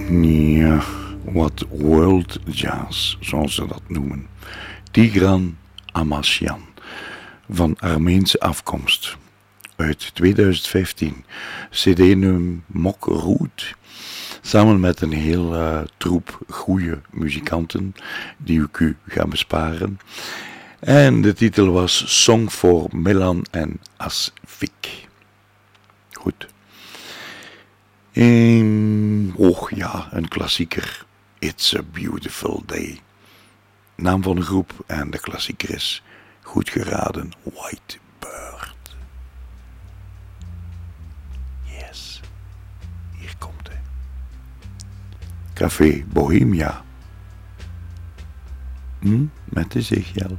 Ja, wat world jazz, zoals ze dat noemen. Tigran Amasyan, van Armeense afkomst. Uit tweeduizend vijftien. C D-num Mok Roet. Samen met een heel uh, troep goede muzikanten, die ik u ga besparen. En de titel was Song for Milan en Asfik. Goed. En, oh ja, een klassieker. It's a Beautiful Day. Naam van de groep en de klassieker is, goed geraden, White Bird. Yes. Hier komt hij. Café Bohemia. Hm, met de Ezechiel.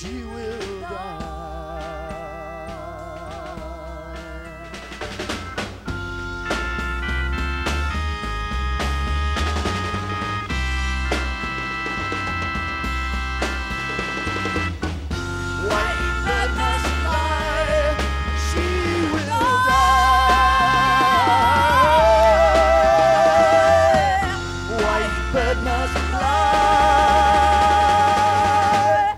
she will die. White bird must fly, she will die. White bird must fly.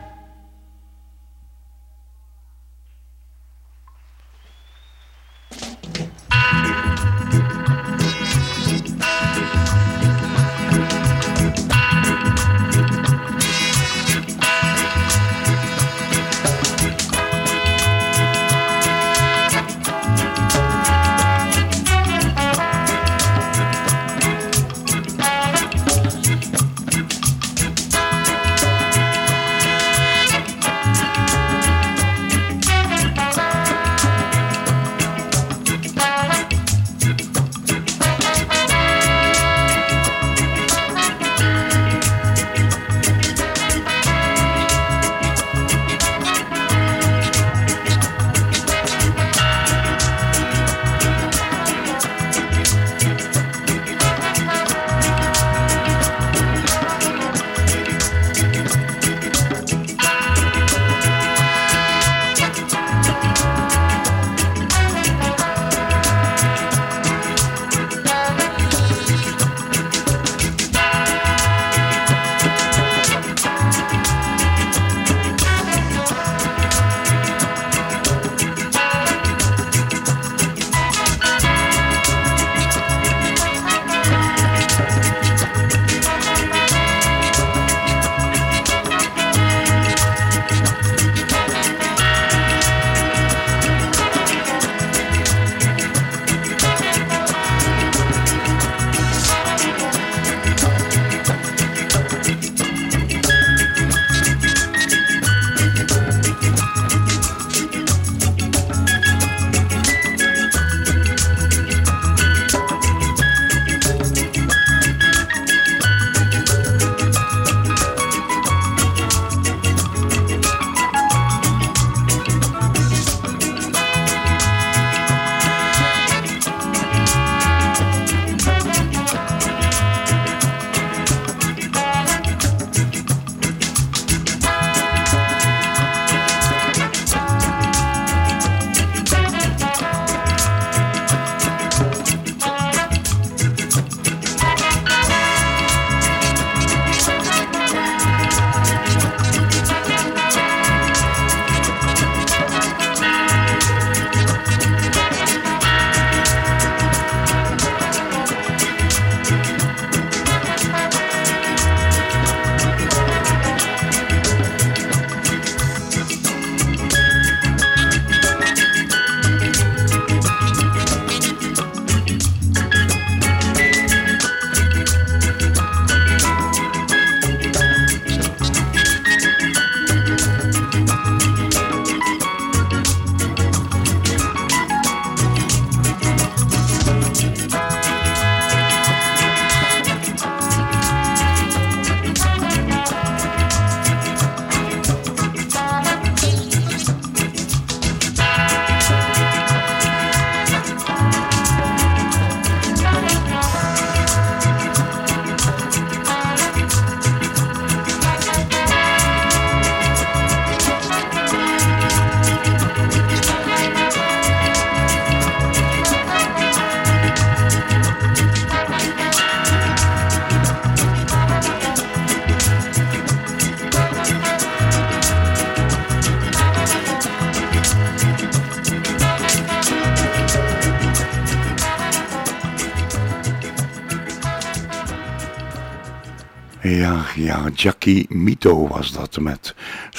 Ja, ja, Jackie Mito was dat met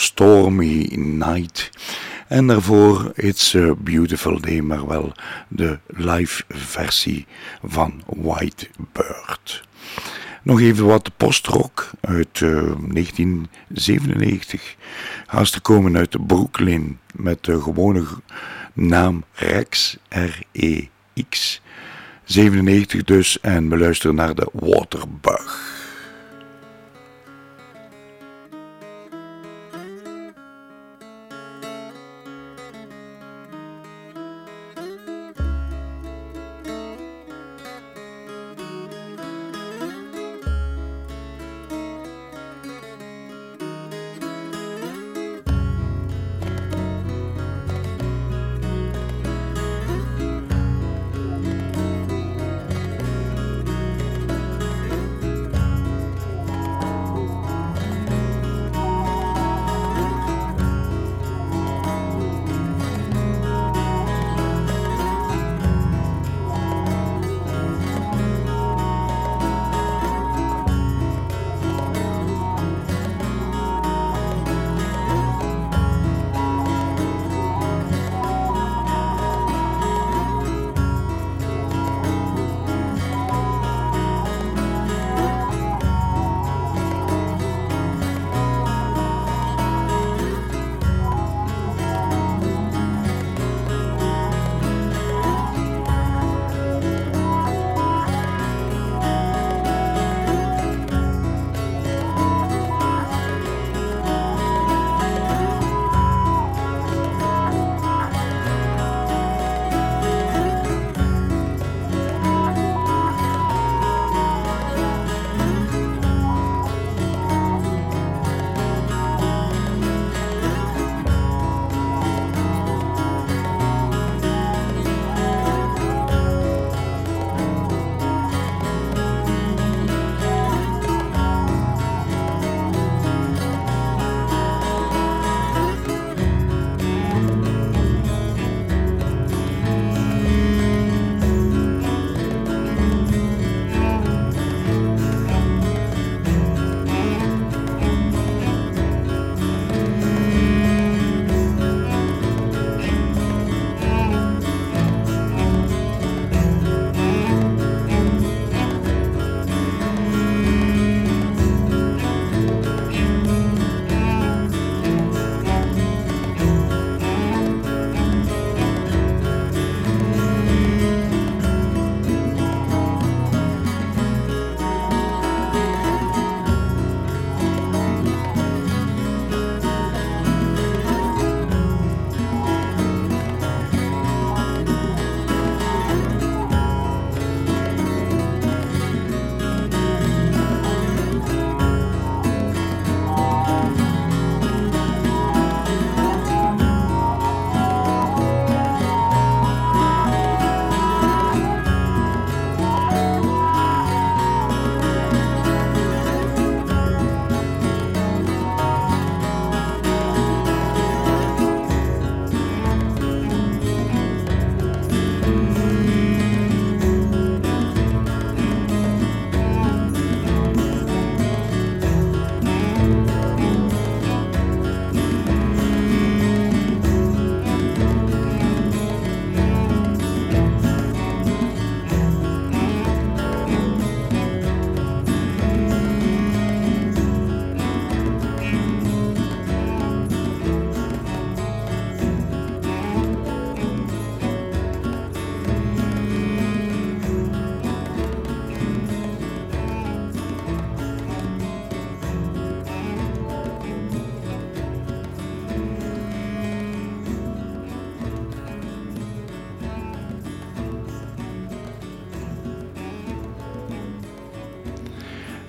Stormy Night. En daarvoor It's a Beautiful Day, maar wel de live versie van White Bird. Nog even wat postrock uit uh, negentien zevenennegentig. Haast te komen uit Brooklyn met de gewone naam Rex, R E X. zevenennegentig dus, en we luisteren naar de Waterbug.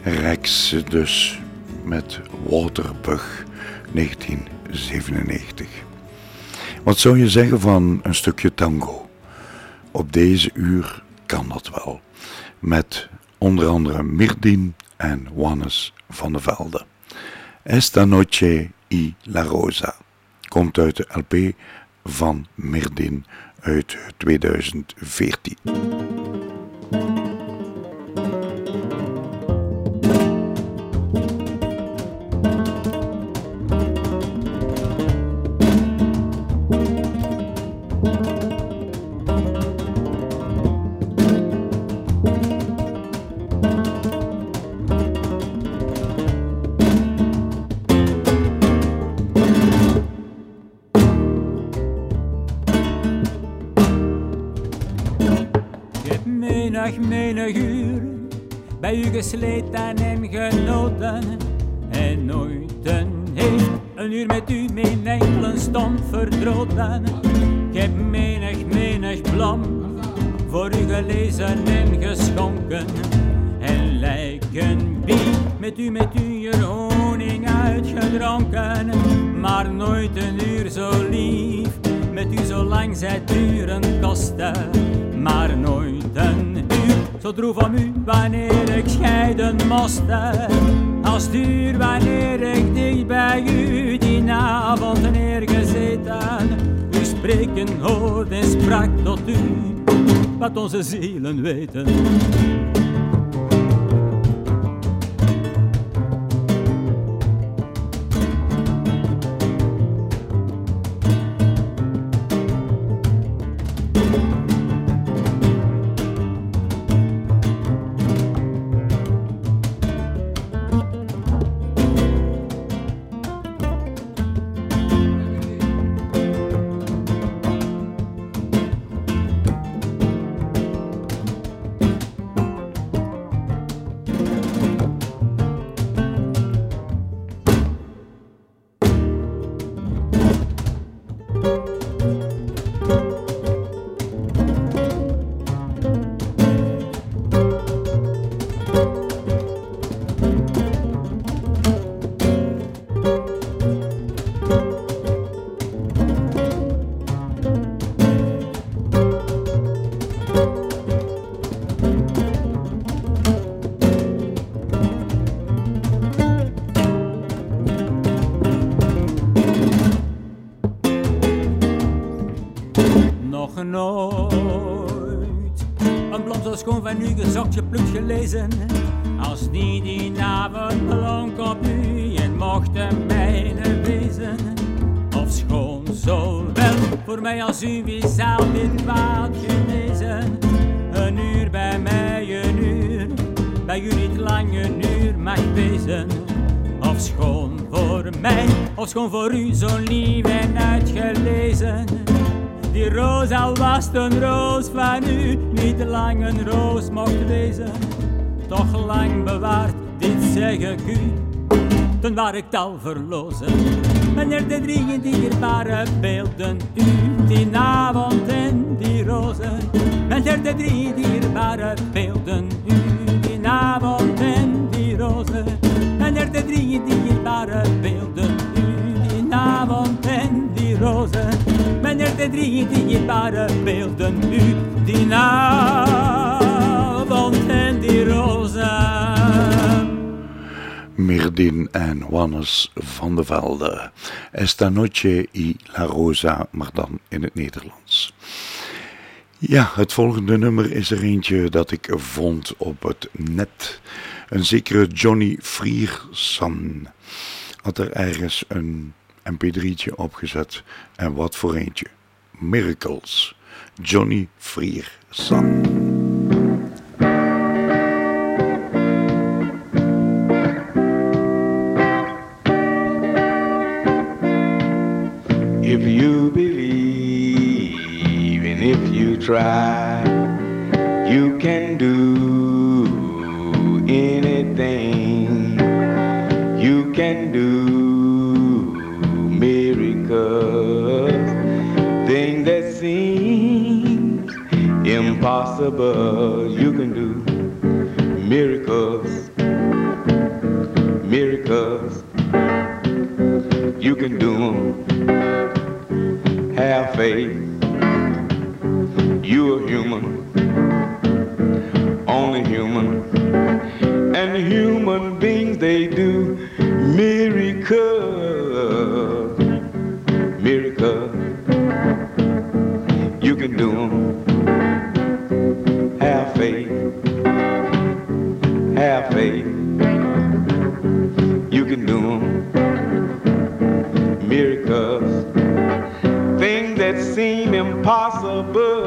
Rex dus met Waterbug negentien zevenennegentig. Wat zou je zeggen van een stukje tango? Op deze uur kan dat wel. Met onder andere Mirdin en Juanes van der Velde. Esta Noche y la Rosa komt uit de L P van Mirdin uit tweeduizend veertien. Menig uur bij u gesleten en genoten en nooit een heel een uur met u mijn enkele stond verdroten. Ik heb menig, menig blam voor u gelezen en geschonken en lijken bie met u, met u je honing uitgedronken, maar nooit een uur zo lief met u zo lang zij duren kosten, maar nooit een uur zo droef om u wanneer ik scheiden moste. Als duur wanneer ik dicht bij u die avond neergezeten, u spreken hoorde en sprak tot u wat onze zielen weten. Van u gezocht, geplukt, gelezen. Als die die avond blonk op u en mocht de mijne wezen. Of schoon zowel voor mij als u wie zal dit kwaad genezen. Een uur bij mij, een uur, bij u niet lang een uur mag wezen. Of schoon voor mij, of schoon voor u zo lief en uitgelezen. Die roos al was een roos van u, niet lang een roos mocht wezen. Toch lang bewaard, dit zeg ik u, toen waar ik tal verlozen. Wanneer de drie dierbare beelden u, die avond en die rozen. Wanneer de drie dierbare beelden u, die avond en die rozen. Wanneer de drie dierbare beelden u, die avond en die rozen. Wanneer de drie dierbare beelden u, die avond en die rozen. Mirdin en Juanes van der Velde. Esta Noche y la Rosa, maar dan in het Nederlands. Ja, het volgende nummer is er eentje dat ik vond op het net. Een zekere Johnny Frierson had er ergens een M P drietje opgezet. En wat voor eentje. Miracles. Johnny Frierson. If you believe and if you try, you can do anything. You can do miracles, thing that seems impossible. You can do miracles. can do 'em. Have faith. You're human, only human, and human beings, they do miracles, miracles. You can do 'em. Have faith, have faith. You can do 'em. Miracles, things that seem impossible.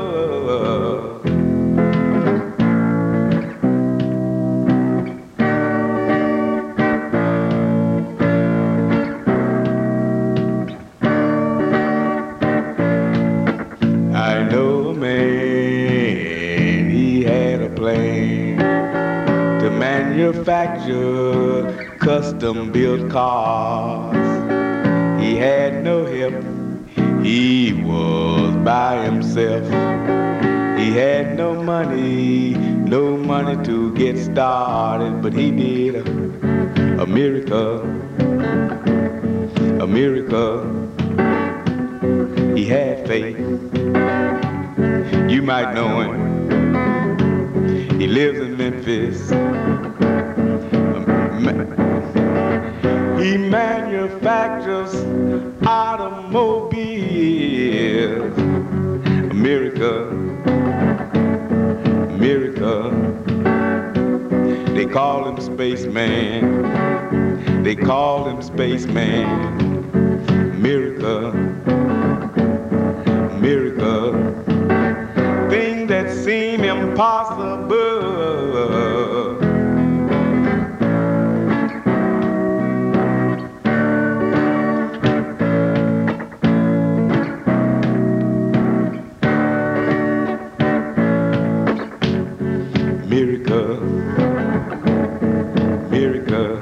I know a man, he had a plan to manufacture custom-built cars. He had no help, he was by himself. He had no money, no money to get started, but he did a, a miracle, a miracle. He had faith. You might know him. He lives in Memphis. He manufactures automobiles. A miracle, a miracle. They call him Spaceman. They call him Spaceman. Miracle, miracle. Things that seem impossible. Miracle, miracle,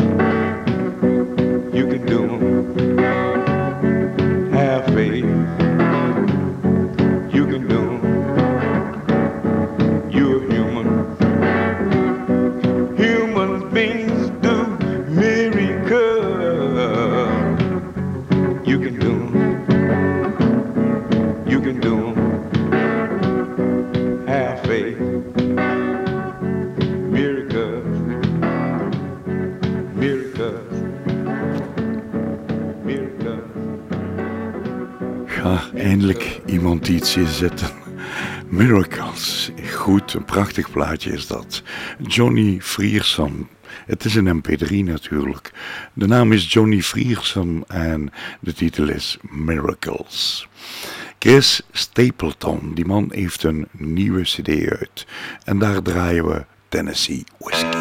you can do 'em. Have faith, you can do 'em. You're human, human beings do miracles. You can do 'em, you can do 'em. Have faith. Ja, eindelijk iemand die iets zetten. Miracles. Goed, een prachtig plaatje is dat. Johnny Frierson. Het is een M P drie natuurlijk. De naam is Johnny Frierson en de titel is Miracles. Chris Stapleton, die man heeft een nieuwe cd uit. En daar draaien we Tennessee Whiskey.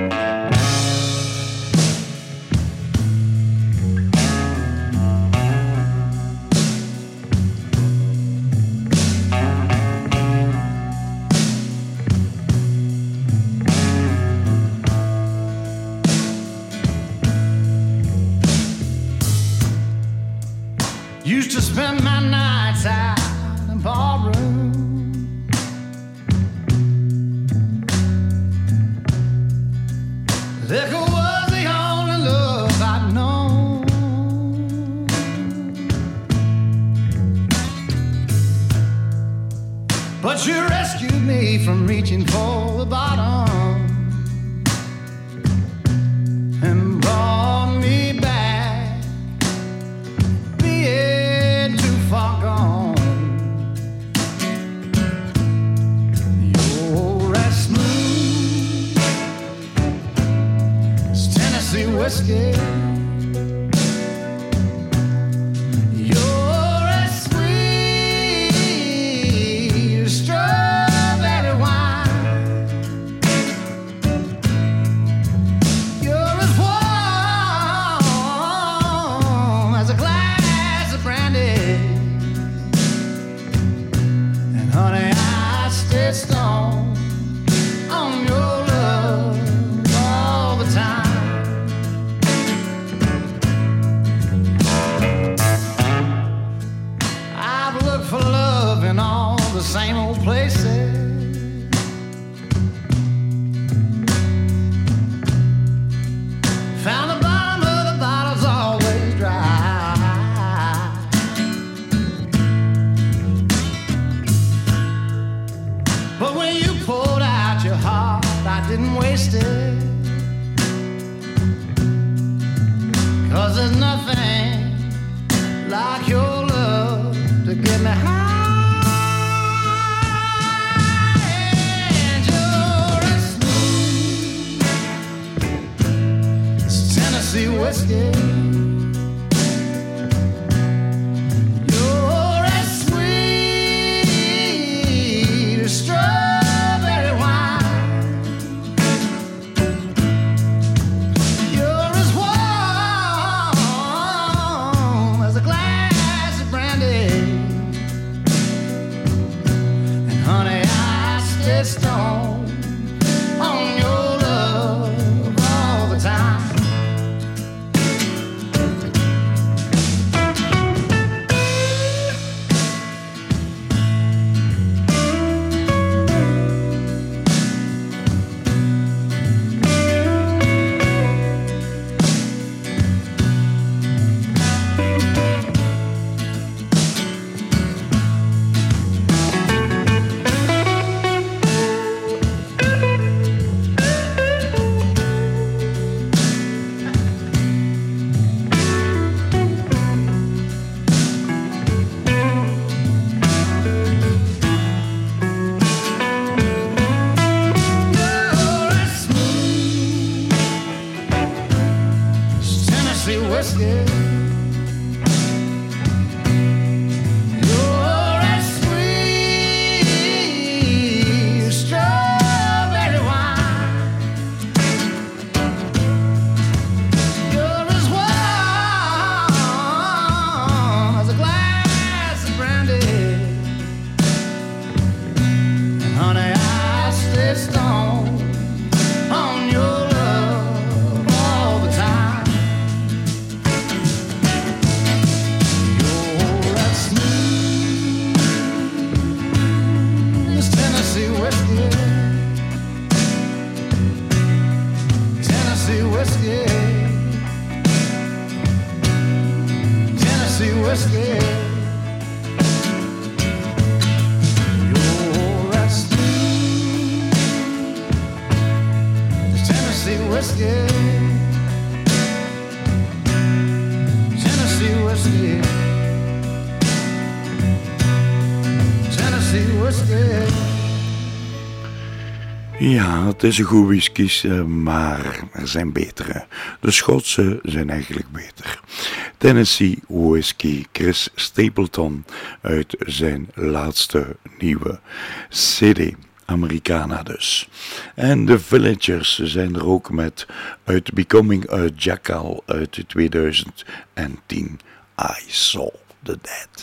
Used to spend my nights out in ballroom. Liquor was the only love I'd known. But you rescued me from reaching for the bottom and brought me back, being too far gone. You're as smooth as Tennessee whiskey. You're as sweet as strawberry wine. You're as warm as a glass of brandy. And honey, I stay strong on your love all the time. didn't waste it. 'Cause there's nothing like your love to get me high. And you're as smooth as Tennessee whiskey. You're as sweet as strawberry wine. You're as warm as a glass of brandy. And honey, I stay stoned on your love all the time. You're as smooth as Tennessee whiskey. You're as sweet as strawberry wine. You're as warm as a glass of brandy. And honey, I stay stoned on your love all the time. You're as smooth as Tennessee whiskey. Tennessee whiskey. Tennessee whiskey. You're as smooth as Tennessee whiskey. Tennessee whiskey. Tennessee whiskey. Ja, het is een goed whisky, eh, maar er zijn betere. De Schotse zijn eigenlijk beter. Tennessee Whiskey, Chris Stapleton uit zijn laatste nieuwe C D. Americana dus. En de Villagers zijn er ook met uit Becoming a Jackal uit tweeduizend tien. I Saw the Dead.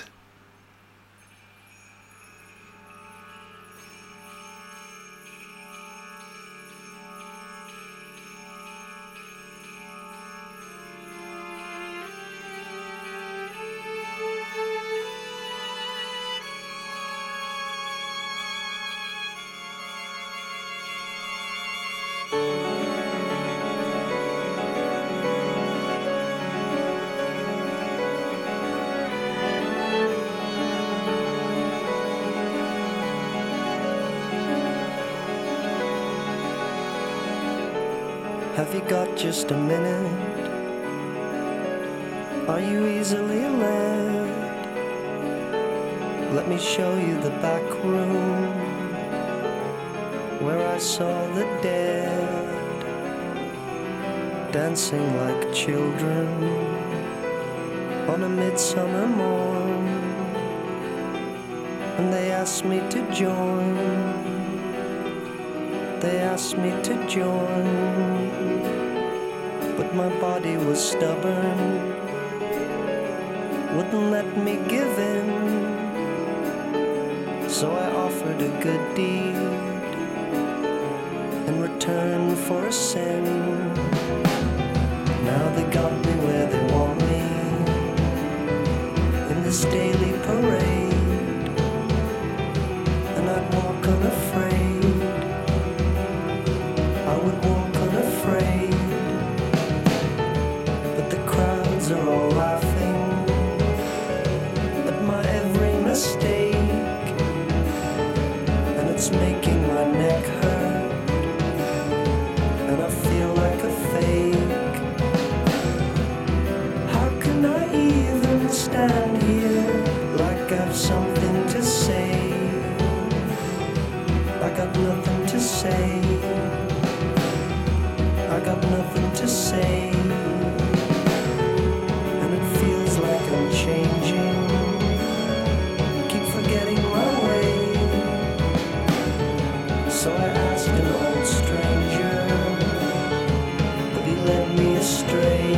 Have you got just a minute? Are you easily led? Let me show you the back room where I saw the dead dancing like children on a midsummer morn. And they asked me to join. They asked me to join, but my body was stubborn, wouldn't let me give in. So I offered a good deed in return for a sin. Now they got me where they want me, in this daily parade, and I'd walk unafraid. I would walk unafraid, but the crowds are all laughing at my every mistake, and it's making my neck hurt say, and it feels like I'm changing. Keep forgetting my way. So I asked an old stranger, but he led me astray.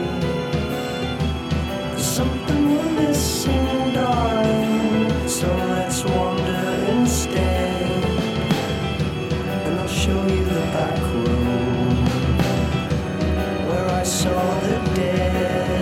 There's something we're missing, darling, so let's wander instead, and I'll show you the back room where I saw the dead.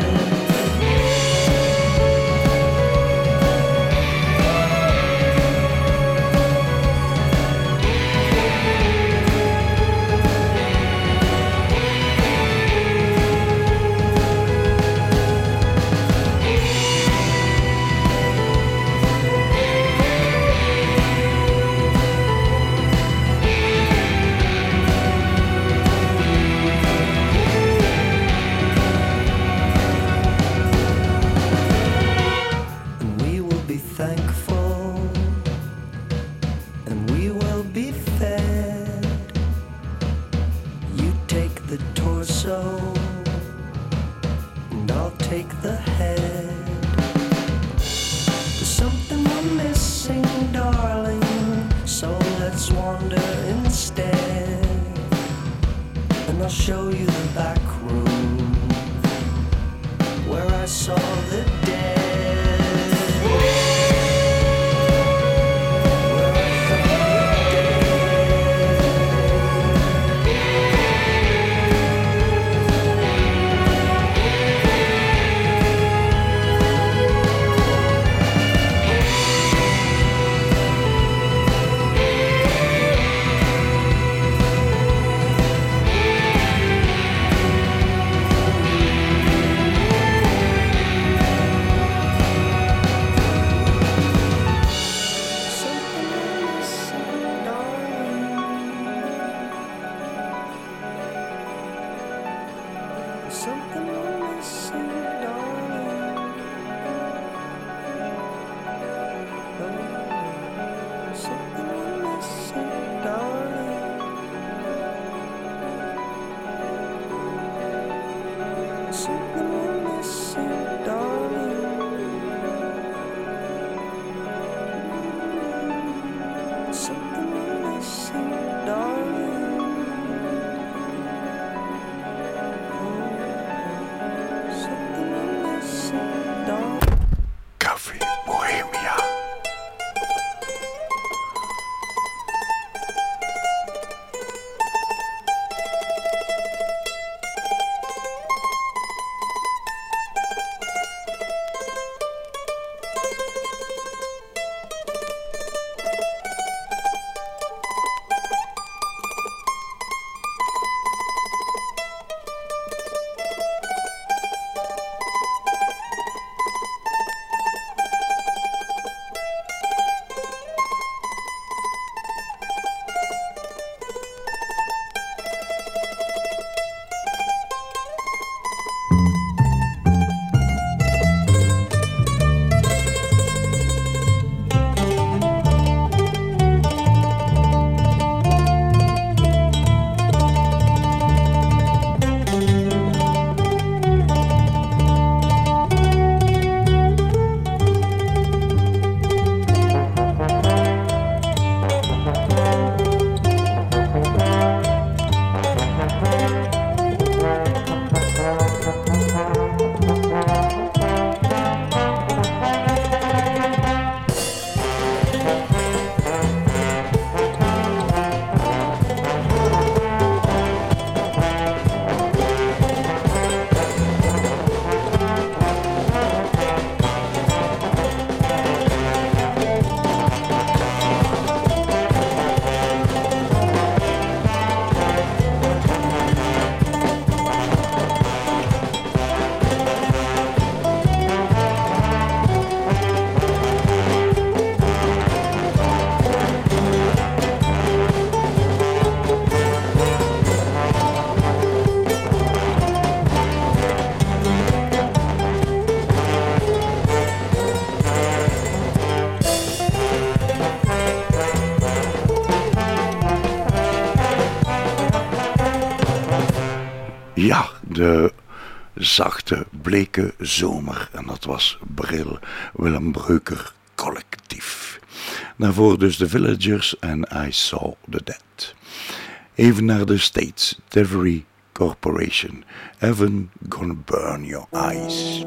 Ja, de zachte, bleke zomer. En dat was Bril Willem Breuker Collectief. Daarvoor dus de Villagers en I Saw the Dead. Even naar de States. Devery Corporation. Heaven Gonna Burn Your Eyes.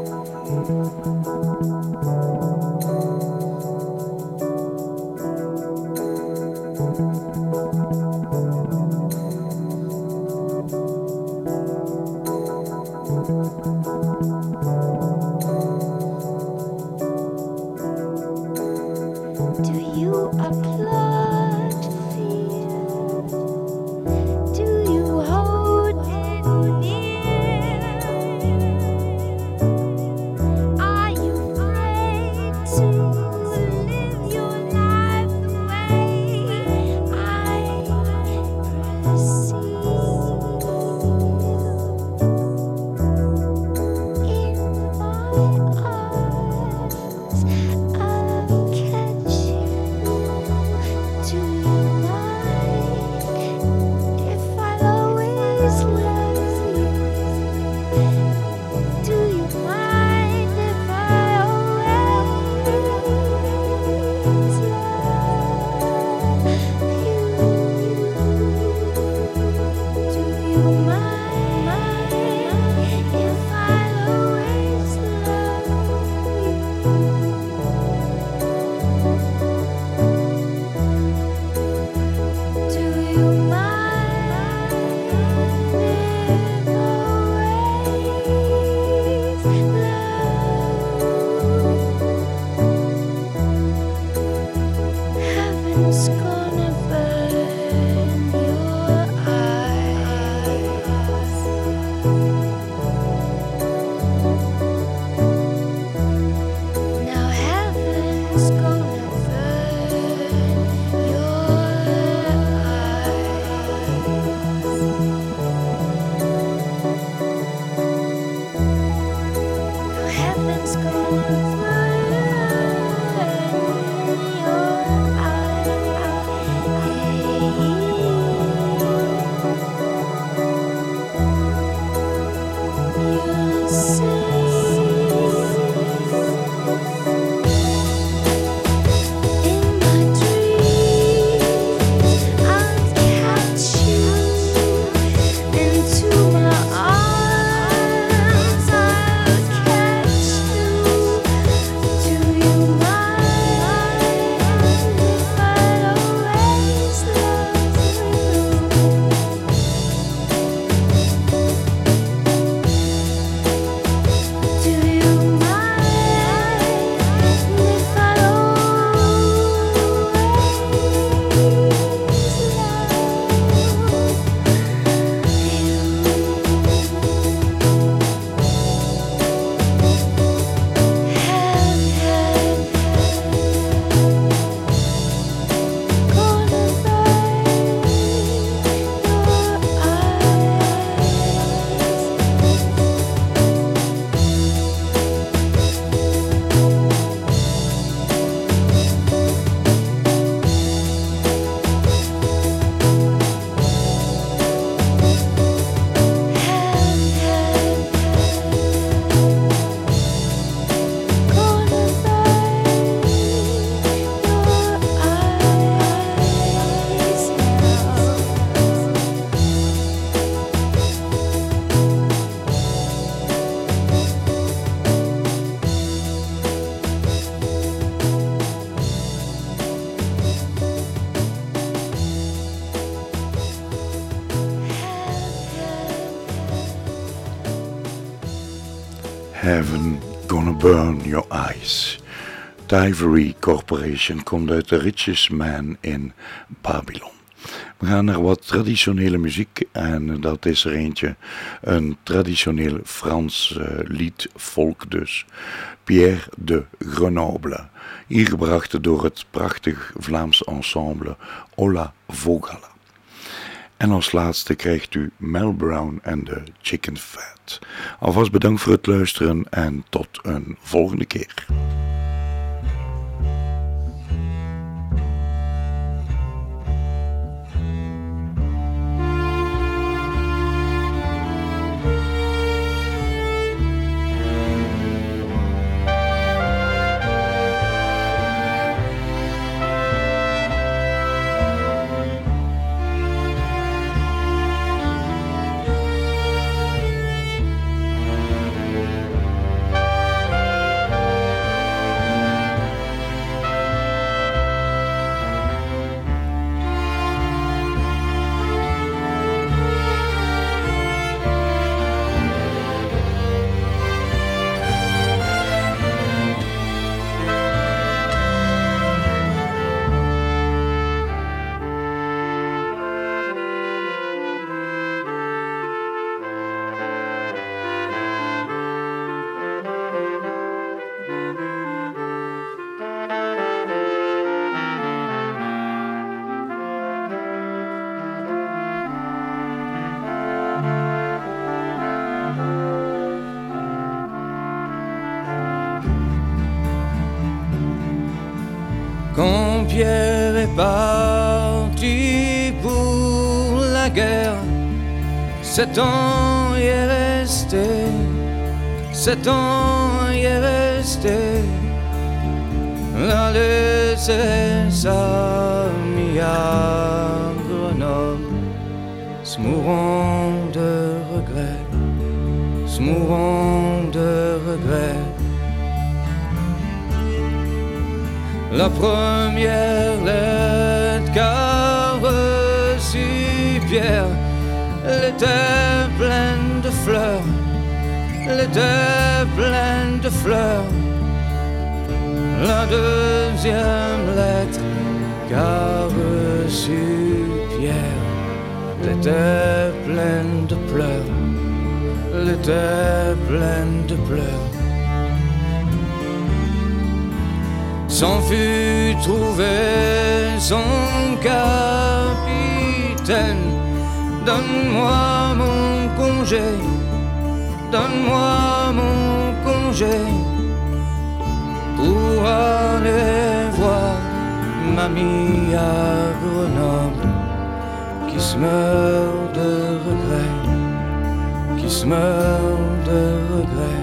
Heaven Gonna Burn Your Eyes. Ivory Corporation komt uit de Richest Man in Babylon. We gaan naar wat traditionele muziek en dat is er eentje, een traditioneel Frans uh, lied, volk dus. Pierre de Grenoble, hier gebracht door het prachtig Vlaams ensemble Ola Vogala. En als laatste krijgt u Mel Brown en de Chicken Fat. Alvast bedankt voor het luisteren en tot een volgende keer. Pierre est parti pour la guerre. Sept ans y est resté, sept ans y est resté. A laissé sa amie à Grenoble, se mourant de regret, se mourant de regret. La première lettre qu'a reçue Pierre, elle était pleine de fleurs, elle était pleine de fleurs. La deuxième lettre qu'a reçue Pierre, elle était pleine de pleurs, elle était pleine de pleurs. S'en fut trouvé son capitaine. Donne-moi mon congé, donne-moi mon congé pour aller voir mamie à Grenoble qui se meurt de regret, qui se meurt de regret.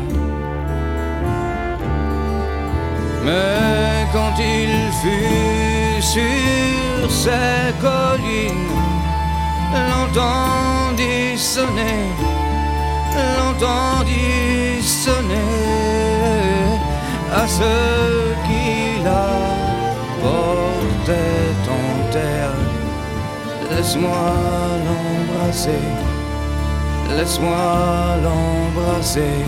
Mais quand il fut sur ces collines, l'entendit sonner, l'entendit sonner à ceux qui la portaient en terre. Laisse-moi l'embrasser, laisse-moi l'embrasser.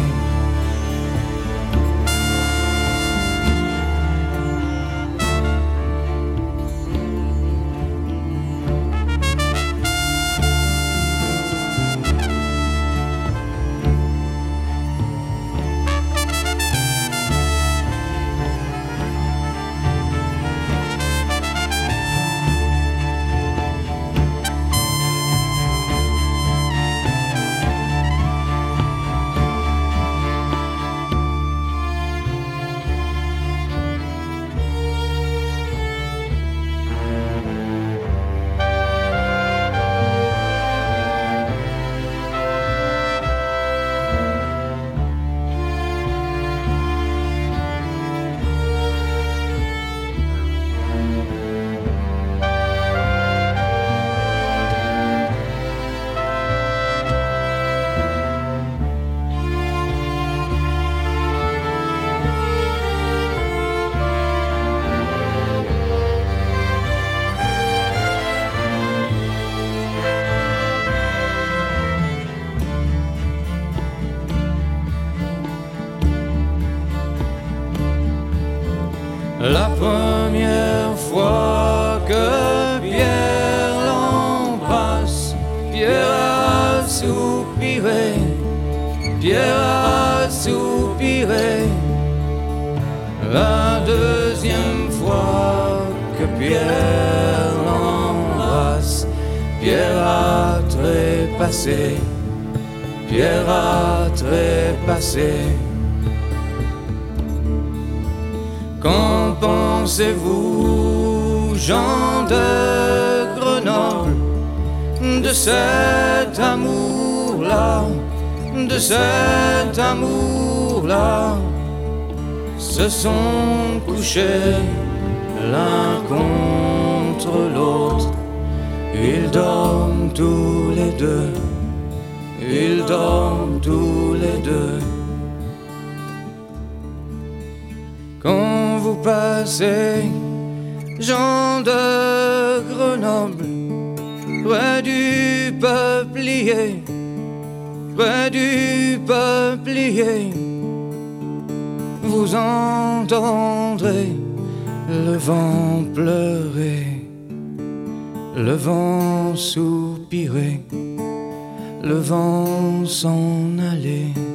La première fois que Pierre l'embrasse, Pierre a soupiré, Pierre a soupiré. La deuxième fois que Pierre l'embrasse, Pierre a trépassé, Pierre a trépassé. Qu'en pensez-vous, gens de Grenoble, de cet amour-là, de cet amour-là? Se sont couchés l'un contre l'autre, ils dorment tous les deux, ils dorment tous les deux. Quand vous passez, gens de Grenoble, près du peuplier, près du peuplier, vous entendrez le vent pleurer, le vent soupirer, le vent s'en aller.